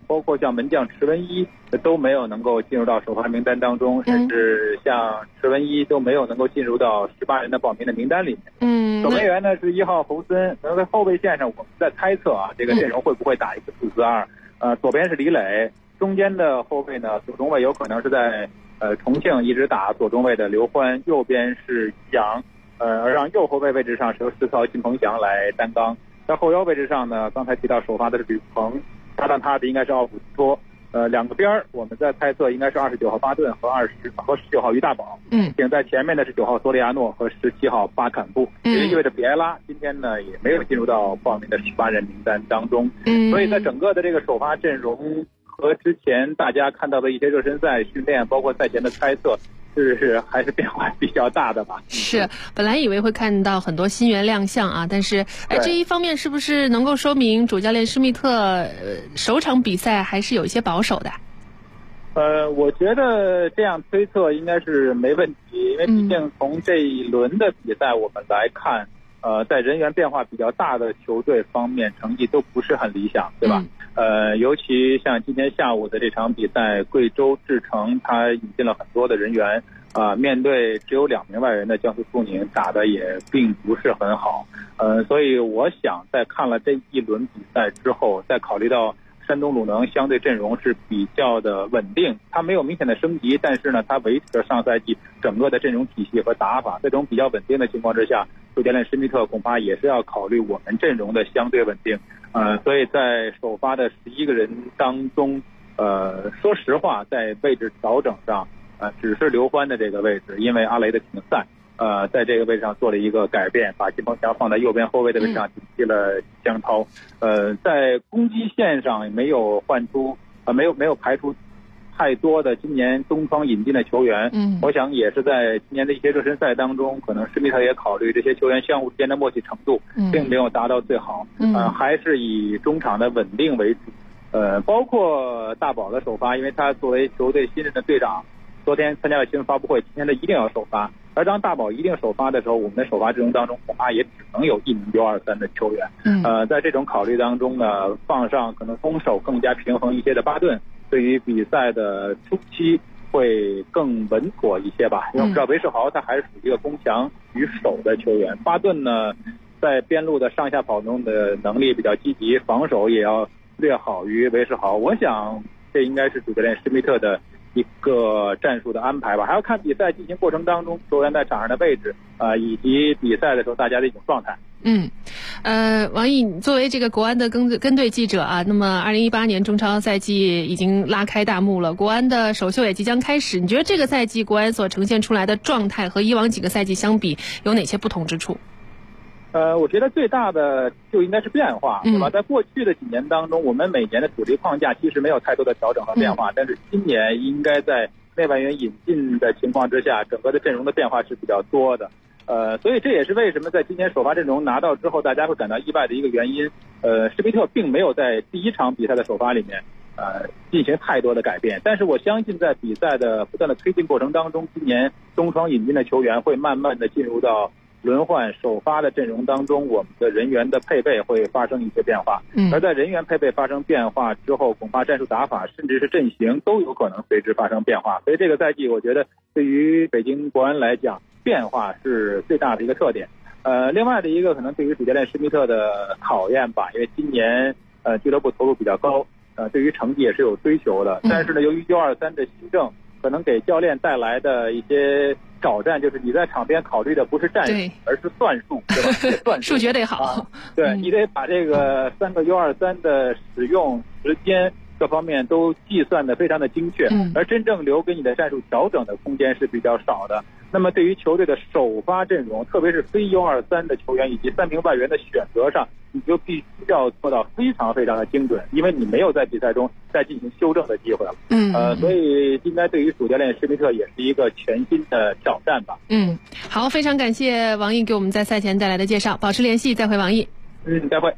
[SPEAKER 2] 包括像门将池文一都没有能够进入到首发名单当中，甚至像池文一都没有能够进入到18人的报名的名单里面。守门员呢是1号侯森，那在后卫线上我们在猜测啊，这个阵容会不会打一个4-4-2？左边是李磊，中间的后卫呢左中卫有可能是在重庆一直打左中卫的刘欢，右边是于洋，而让右后卫位置上是由石曹、金鹏翔来担纲。在后腰位置上呢，刚才提到首发的是吕鹏，搭档他的应该是奥普斯托。两个边儿，我们在猜测应该是29号巴顿和19号于大宝。顶在前面的是9号索里亚诺和17号巴坎布。也意味着比埃拉今天呢也没有进入到报名的18人名单当中。所以在整个的这个首发阵容和之前大家看到的一些热身赛训练，包括赛前的猜测，还是变化比较大的吧。
[SPEAKER 4] 是，本来以为会看到很多新援亮相啊，但是这一方面是不是能够说明主教练施密特首场比赛还是有一些保守的？
[SPEAKER 2] 我觉得这样推测应该是没问题，因为毕竟从这一轮的比赛我们来看，在人员变化比较大的球队方面成绩都不是很理想，对吧？尤其像今天下午的这场比赛，贵州智诚他引进了很多的人员，面对只有2名外援的江苏苏宁打的也并不是很好，所以我想在看了这一轮比赛之后，再考虑到山东鲁能相对阵容是比较的稳定，它没有明显的升级，但是呢，它维持着上赛季整个的阵容体系和打法。这种比较稳定的情况之下，主教练施密特恐怕也是要考虑我们阵容的相对稳定。所以在首发的11个人当中，说实话，在位置调整上，只是刘欢的这个位置，因为阿雷的停赛，在这个位置上做了一个改变，把金鹏翔放在右边后卫的位置上，顶替了江涛。在攻击线上没有换出，没有排除太多的今年东窗引进的球员。我想也是在今年的一些热身赛当中，可能施密特也考虑这些球员相互之间的默契程度，并没有达到最好。还是以中场的稳定为主。包括大宝的首发，因为他作为球队新任的队长，昨天参加了新闻发布会，今天他一定要首发。而当大宝一定首发的时候，我们的首发阵容当中恐怕也只能有1名U23的球员。在这种考虑当中呢，放上可能攻守更加平衡一些的巴顿，对于比赛的初期会更稳妥一些吧。因为我们知道韦世豪他还是属于一个攻强于守的球员，巴顿呢在边路的上下跑动的能力比较积极，防守也要略好于韦世豪。我想这应该是主教练施密特的一个战术的安排吧，还要看比赛进行过程当中球员在场上的位置，以及比赛的时候大家的一种状态。
[SPEAKER 4] 王毅，你作为这个国安的跟队记者啊，那么2018年中超赛季已经拉开大幕了，国安的首秀也即将开始，你觉得这个赛季国安所呈现出来的状态和以往几个赛季相比有哪些不同之处？
[SPEAKER 2] 我觉得最大的就应该是变化，对吧？在过去的几年当中，我们每年的主力框架其实没有太多的调整和变化，但是今年应该在内外援引进的情况之下，整个的阵容的变化是比较多的。所以这也是为什么在今年首发阵容拿到之后，大家会感到意外的一个原因。施密特并没有在第一场比赛的首发里面进行太多的改变，但是我相信在比赛的不断的推进过程当中，今年东窗引进的球员会慢慢的进入到轮换首发的阵容当中，我们的人员的配备会发生一些变化。而在人员配备发生变化之后，恐怕战术打法甚至是阵型都有可能随之发生变化。所以这个赛季我觉得对于北京国安来讲，变化是最大的一个特点。另外的一个可能对于主教练施密特的考验吧，因为今年俱乐部投入比较高，对于成绩也是有追求的。但是呢，由于U23的新政，可能给教练带来的一些挑战，就是你在场边考虑的不是战术，而是算术，对吧？算
[SPEAKER 4] 数学得好，
[SPEAKER 2] 对，你得把这个3个U23的使用时间各方面都计算的非常的精确，而真正留给你的战术调整的空间是比较少的。那么对于球队的首发阵容，特别是非U23的球员以及3名外援的选择上，你就必须要做到非常非常的精准，因为你没有在比赛中再进行修正的机会了。所以应该对于主教练施密特也是一个全新的挑战吧。
[SPEAKER 4] 好，非常感谢王毅给我们在赛前带来的介绍，保持联系，再会王毅。
[SPEAKER 2] 再会。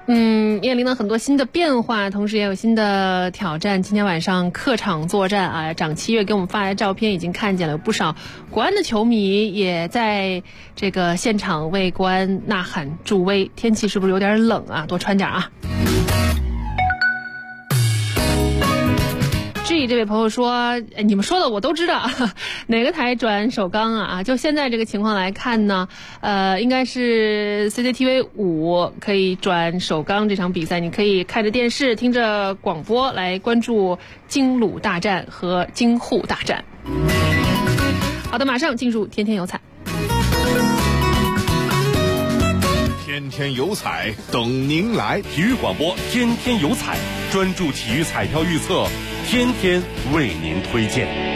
[SPEAKER 4] 面临了很多新的变化，同时也有新的挑战。今天晚上客场作战啊，长七月给我们发来照片，已经看见了不少国安的球迷也在这个现场为国安呐喊助威。天气是不是有点冷啊？多穿点啊。这位朋友说，你们说的我都知道，哪个台转首钢啊？就现在这个情况来看呢，应该是 CCTV 5可以转首钢这场比赛，你可以看着电视听着广播来关注京鲁大战和京沪大战。好的，马上进入天天有彩。
[SPEAKER 3] 天天有彩等您来，
[SPEAKER 1] 体育广播天天有彩，专注体育彩票预测，天天为您推荐。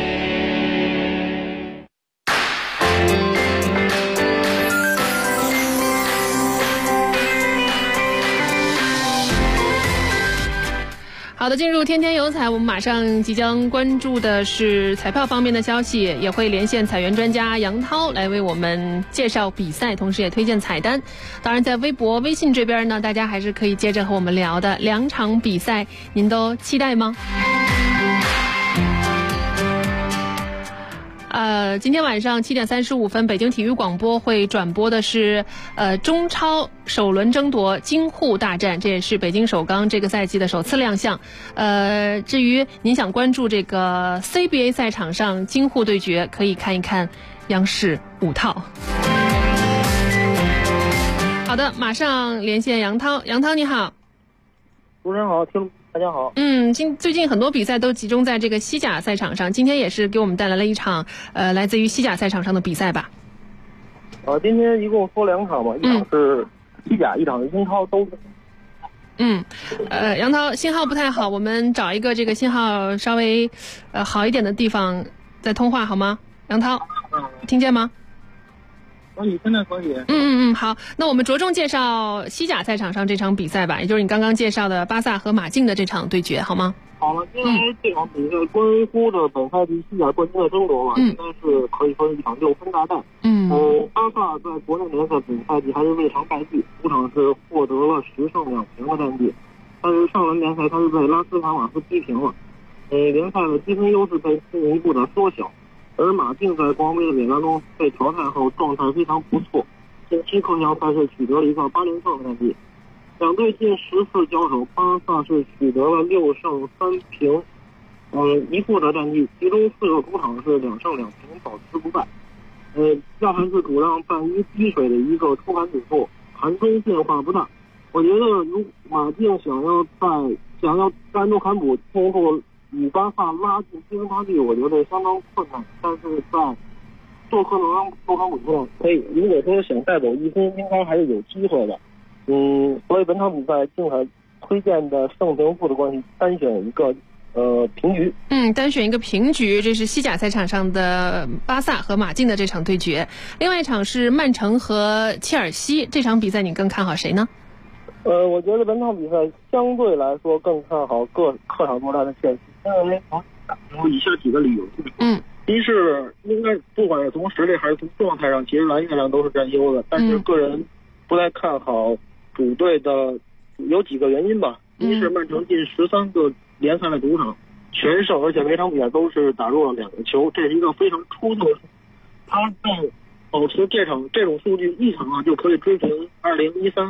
[SPEAKER 4] 好的，进入天天有彩，我们马上即将关注的是彩票方面的消息，也会连线彩员专家杨涛来为我们介绍比赛，同时也推荐彩单。当然在微博微信这边呢，大家还是可以接着和我们聊的。2场比赛您都期待吗？今天晚上7点35分，北京体育广播会转播的是中超首轮争夺京沪大战，这也是北京首钢这个赛季的首次亮相。至于您想关注这个 CBA 赛场上京沪对决，可以看一看央视5套。好的，马上连线杨涛。杨涛你好。
[SPEAKER 6] 主持人好，大家好。
[SPEAKER 4] 最近很多比赛都集中在这个西甲赛场上，今天也是给我们带来了一场来自于西甲赛场上的比赛吧？
[SPEAKER 6] 今天一共说2场吧，一场是西甲，一场是英超，都是。
[SPEAKER 4] 杨涛信号不太好，我们找一个这个信号稍微好一点的地方再通话好吗？杨涛，听见吗？
[SPEAKER 6] 可以，现在可以。
[SPEAKER 4] 好，那我们着重介绍西甲赛场上这场比赛吧，也就是你刚刚介绍的巴萨和马竞的这场对决，好吗？
[SPEAKER 6] 好了，因为这场比赛关乎着本赛季西甲冠军的争夺嘛，应该是可以说是一场6分大战。巴萨在国内联赛本赛季还是未尝败绩，5场是获得了10胜2平的战绩，但是上轮联赛他是被拉斯帕马斯逼平了，联赛的积分优势被进一步的缩小。而马竞在国王杯的比赛中被淘汰后，状态非常不错，近期客场赛事取得了一个8连胜的战绩。两队近10次交手，巴萨是取得了6胜3平1负的战绩，其中4个主场是2胜2平，保持不败。亚盘是主让半一滴水的一个出盘指数，盘中变化不大。我觉得如马竞想要单独坎普通过与巴萨拉近积分差距，我觉得相当困难，但是在做客诺坎普上可以，如果说想带走1分，应该还是有机会的。所以本场比赛竞彩推荐的胜平负的关系，单选一个平局。
[SPEAKER 4] 单选一个平局，这是西甲赛场上的巴萨和马竞的这场对决。另外一场是曼城和切尔西，这场比赛你更看好谁呢？
[SPEAKER 6] 我觉得本场比赛相对来说更看好客场作战的切尔西，因为有以下几个理由。一是应该不管是从实力还是从状态上，其实蓝月亮都是占优的，但是个人不太看好主队的有几个原因吧。一是曼城近13个联赛的主场全胜，而且每场比赛都是打入了2个球，这是一个非常出色的。他在保持这种数据1场就可以追平2013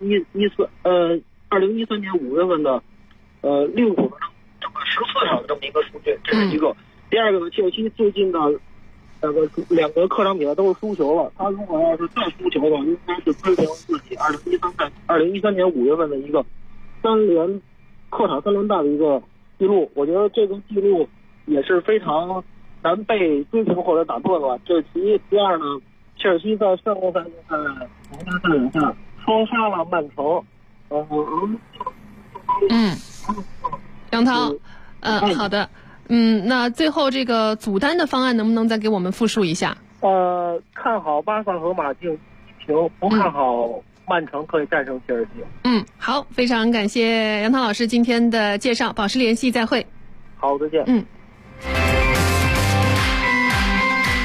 [SPEAKER 6] 年5月份的利物浦整个14场的这么一个数据，这是一个。第二个呢，切尔西最近的两个客场比赛都是输球了，他如果要是再输球的话，应该是追平自己2013年5月份的一个客场3连败的一个记录。我觉得这个记录也是非常难被追平或者打断了。这是其一。第二呢，切尔西在上个赛季在国家赛场下双杀了曼城。
[SPEAKER 4] 杨涛，好的。那最后这个组单的方案能不能再给我们复述一下？
[SPEAKER 6] 看好巴萨和马竞平，不看好曼城可以战胜切尔西。
[SPEAKER 4] 好，非常感谢杨涛老师今天的介绍，保持联系，再会。
[SPEAKER 6] 好，再见。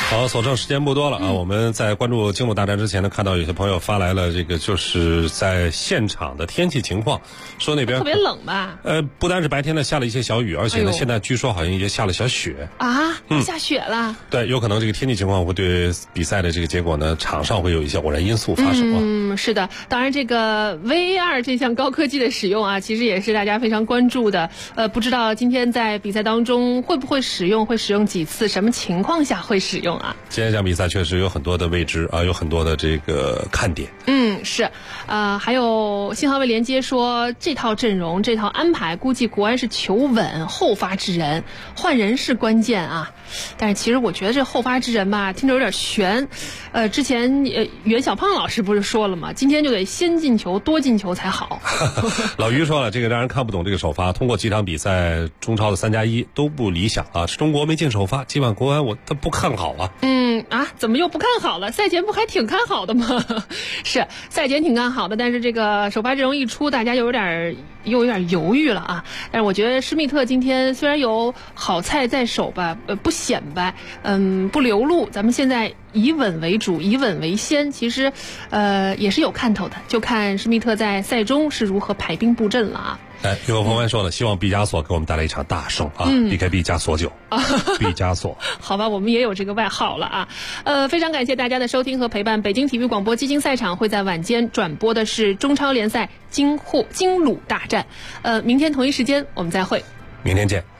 [SPEAKER 5] 好，所剩时间不多了啊！我们在关注京鲁大战之前呢，看到有些朋友发来了这个就是在现场的天气情况，说那边
[SPEAKER 4] 特别冷吧？
[SPEAKER 5] 不单是白天呢下了一些小雨，而且呢，现在据说好像也下了小雪
[SPEAKER 4] 啊，下雪了。
[SPEAKER 5] 对，有可能这个天气情况会对比赛的这个结果呢，场上会有一些偶然因素发生啊。
[SPEAKER 4] 是的，当然这个 VAR 这项高科技的使用啊，其实也是大家非常关注的。不知道今天在比赛当中会不会使用，会使用几次，什么情况下会使用啊？
[SPEAKER 5] 今天这场比赛确实有很多的未知啊，有很多的这个看点。
[SPEAKER 4] 是，还有信号卫连接说这套阵容、这套安排，估计国安是求稳后发制人，换人是关键啊。但是其实我觉得这后发制人吧，听着有点悬。之前袁小胖老师不是说了吗？今天就得先进球、多进球才好。
[SPEAKER 5] 老于说了，这个让人看不懂这个首发。通过几场比赛，中超的3+1都不理想啊。中国没进首发，今晚国安他不看好啊。
[SPEAKER 4] 怎么又不看好了？赛前不还挺看好的吗？是赛前挺看好的，但是这个首发阵容一出，大家又有点犹豫了啊。但是我觉得施密特今天虽然有好菜在手吧，不显摆，不流露，咱们现在以稳为主，以稳为先，其实也是有看头的，就看施密特在赛中是如何排兵布阵了啊。
[SPEAKER 5] 有朋友说了，希望毕加索给我们带来一场大胜啊！BKB 加索9，毕加索。
[SPEAKER 4] 好吧，我们也有这个外号了啊。非常感谢大家的收听和陪伴。北京体育广播基金赛场会在晚间转播的是中超联赛京鲁大战。明天同一时间我们再会。
[SPEAKER 5] 明天见。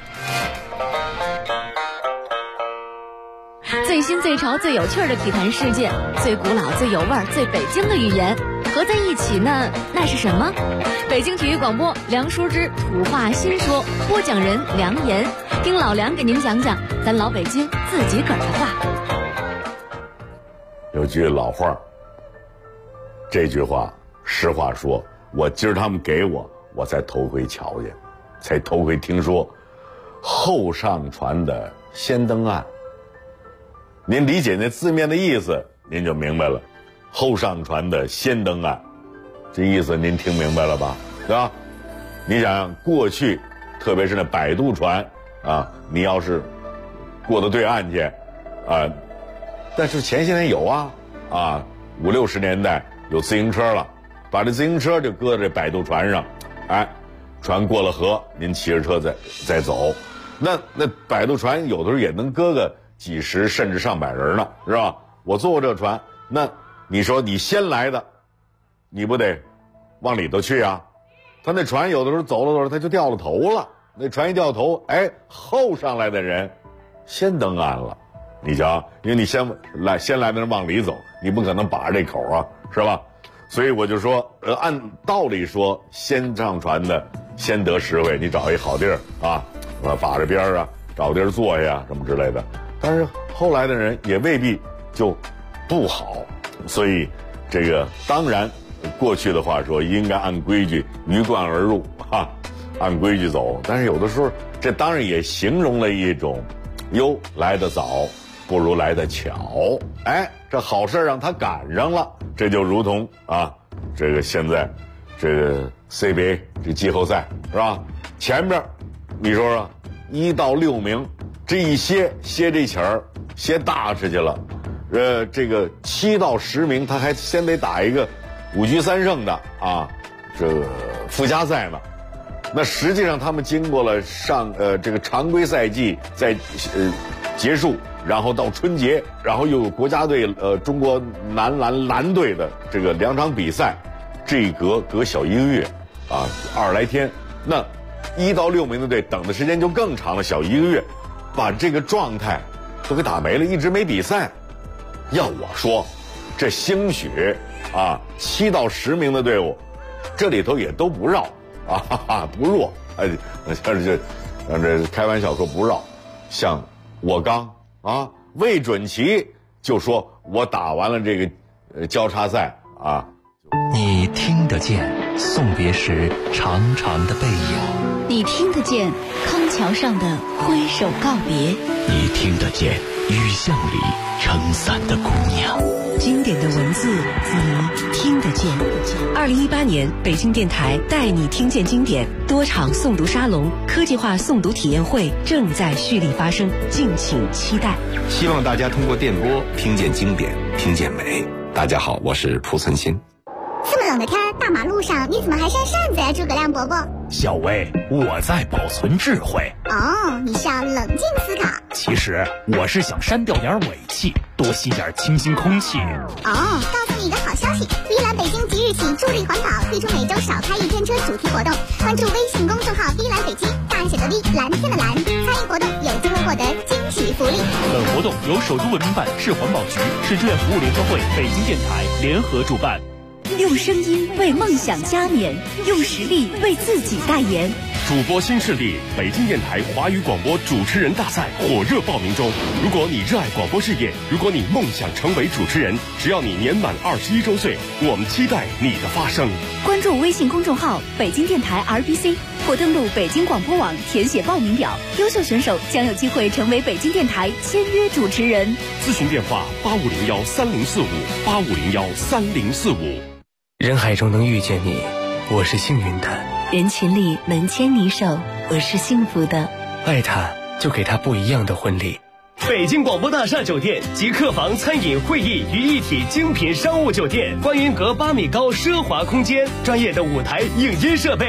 [SPEAKER 14] 最新最潮最有趣的体坛事件，最古老最有味儿最北京的语言合在一起呢，那是什么？北京体育广播梁淑之土话新说，播讲人梁岩，听老梁给您讲讲咱老北京自己个儿的话。
[SPEAKER 7] 有句老话，这句话实话说，我今儿他们给我才头回瞧见，才头回听说后上船的先登岸。您理解那字面的意思，您就明白了。后上船的先登岸，这意思您听明白了吧？对吧？你想想过去，特别是那摆渡船啊，你要是过到对岸去啊，但是前些年有啊，50、60年代有自行车了，把这自行车就搁在这摆渡船上，船过了河，您骑着车再走。那摆渡船有的时候也能搁个几十甚至上百人呢，是吧？我坐过这船，那你说你先来的，你不得往里头去啊？他那船有的时候走了走了，他就掉了头了。那船一掉头，后上来的人先登岸了。你瞧，因为你先来的人往里走，你不可能把着这口啊，是吧？所以我就说，按道理说，先上船的先得实惠，你找一好地儿啊，把着边啊，找地儿坐下什么之类的。但是后来的人也未必就不好，所以这个当然过去的话说应该按规矩鱼贯而入按规矩走。但是有的时候这当然也形容了一种来得早不如来得巧，这好事让他赶上了。这就如同这个现在这个 CBA 这季后赛是吧？前面你说说1到6名这一歇这起儿歇大事去了，这个7到10名他还先得打一个5局3胜的这个附加赛呢。那实际上他们经过了这个常规赛季在结束，然后到春节，然后又有国家队中国男篮队的这个2场比赛，这一隔小1个月20来天。那1到6名的队等的时间就更长了，小1个月，把这个状态都给打没了，一直没比赛。要我说，这兴许7到10名的队伍，这里头也都不绕不弱。这开玩笑说不绕，像我刚魏准奇就说我打完了这个交叉赛
[SPEAKER 13] 你听得见送别时长长的背影，
[SPEAKER 14] 你听得见康桥上的挥手告别，
[SPEAKER 13] 你听得见雨巷里撑伞的姑娘。
[SPEAKER 15] 经典的文字你听得见。2018年，北京电台带你听见经典多场诵读沙龙、科技化诵读体验会正在蓄力发生，敬请期待。
[SPEAKER 16] 希望大家通过电波听见经典，听见美。大家好，我是蒲存昕。
[SPEAKER 17] 这么冷的天，大马路上你怎么还扇扇子呀，诸葛亮伯伯？
[SPEAKER 8] 小薇，我在保存智慧。
[SPEAKER 17] 哦，你是要冷静思考。
[SPEAKER 8] 其实我是想删掉点尾气，多吸点清新空气。
[SPEAKER 17] 哦，告诉你一个好消息，V 蓝北京即日起助力环保，推出每周少开一天车主题活动。关注微信公众号 V 蓝北京，大写的 V， 蓝天的蓝，参与活动有机会获得惊喜福利。
[SPEAKER 18] 本活动由首都文明办、市环保局、市志愿服务联合会、北京电台联合主办。
[SPEAKER 9] 用声音为梦想加冕，用实力为自己代言。
[SPEAKER 1] 主播新势力北京电台华语广播主持人大赛火热报名中。如果你热爱广播事业，如果你梦想成为主持人，只要你年满21周岁，我们期待你的发声。
[SPEAKER 9] 关注微信公众号北京电台 RBC 或登录北京广播网填写报名表，优秀选手将有机会成为北京电台签约主持人。
[SPEAKER 1] 咨询电话8501304585013045。
[SPEAKER 20] 人海中能遇见你，我是幸运的；
[SPEAKER 9] 人群里能牵你手，我是幸福的。
[SPEAKER 20] 爱他，就给他不一样的婚礼。
[SPEAKER 24] 北京广播大厦酒店集客房、餐饮、会议于一体精品商务酒店，观云阁8米高奢华空间，专业的舞台、影音设备。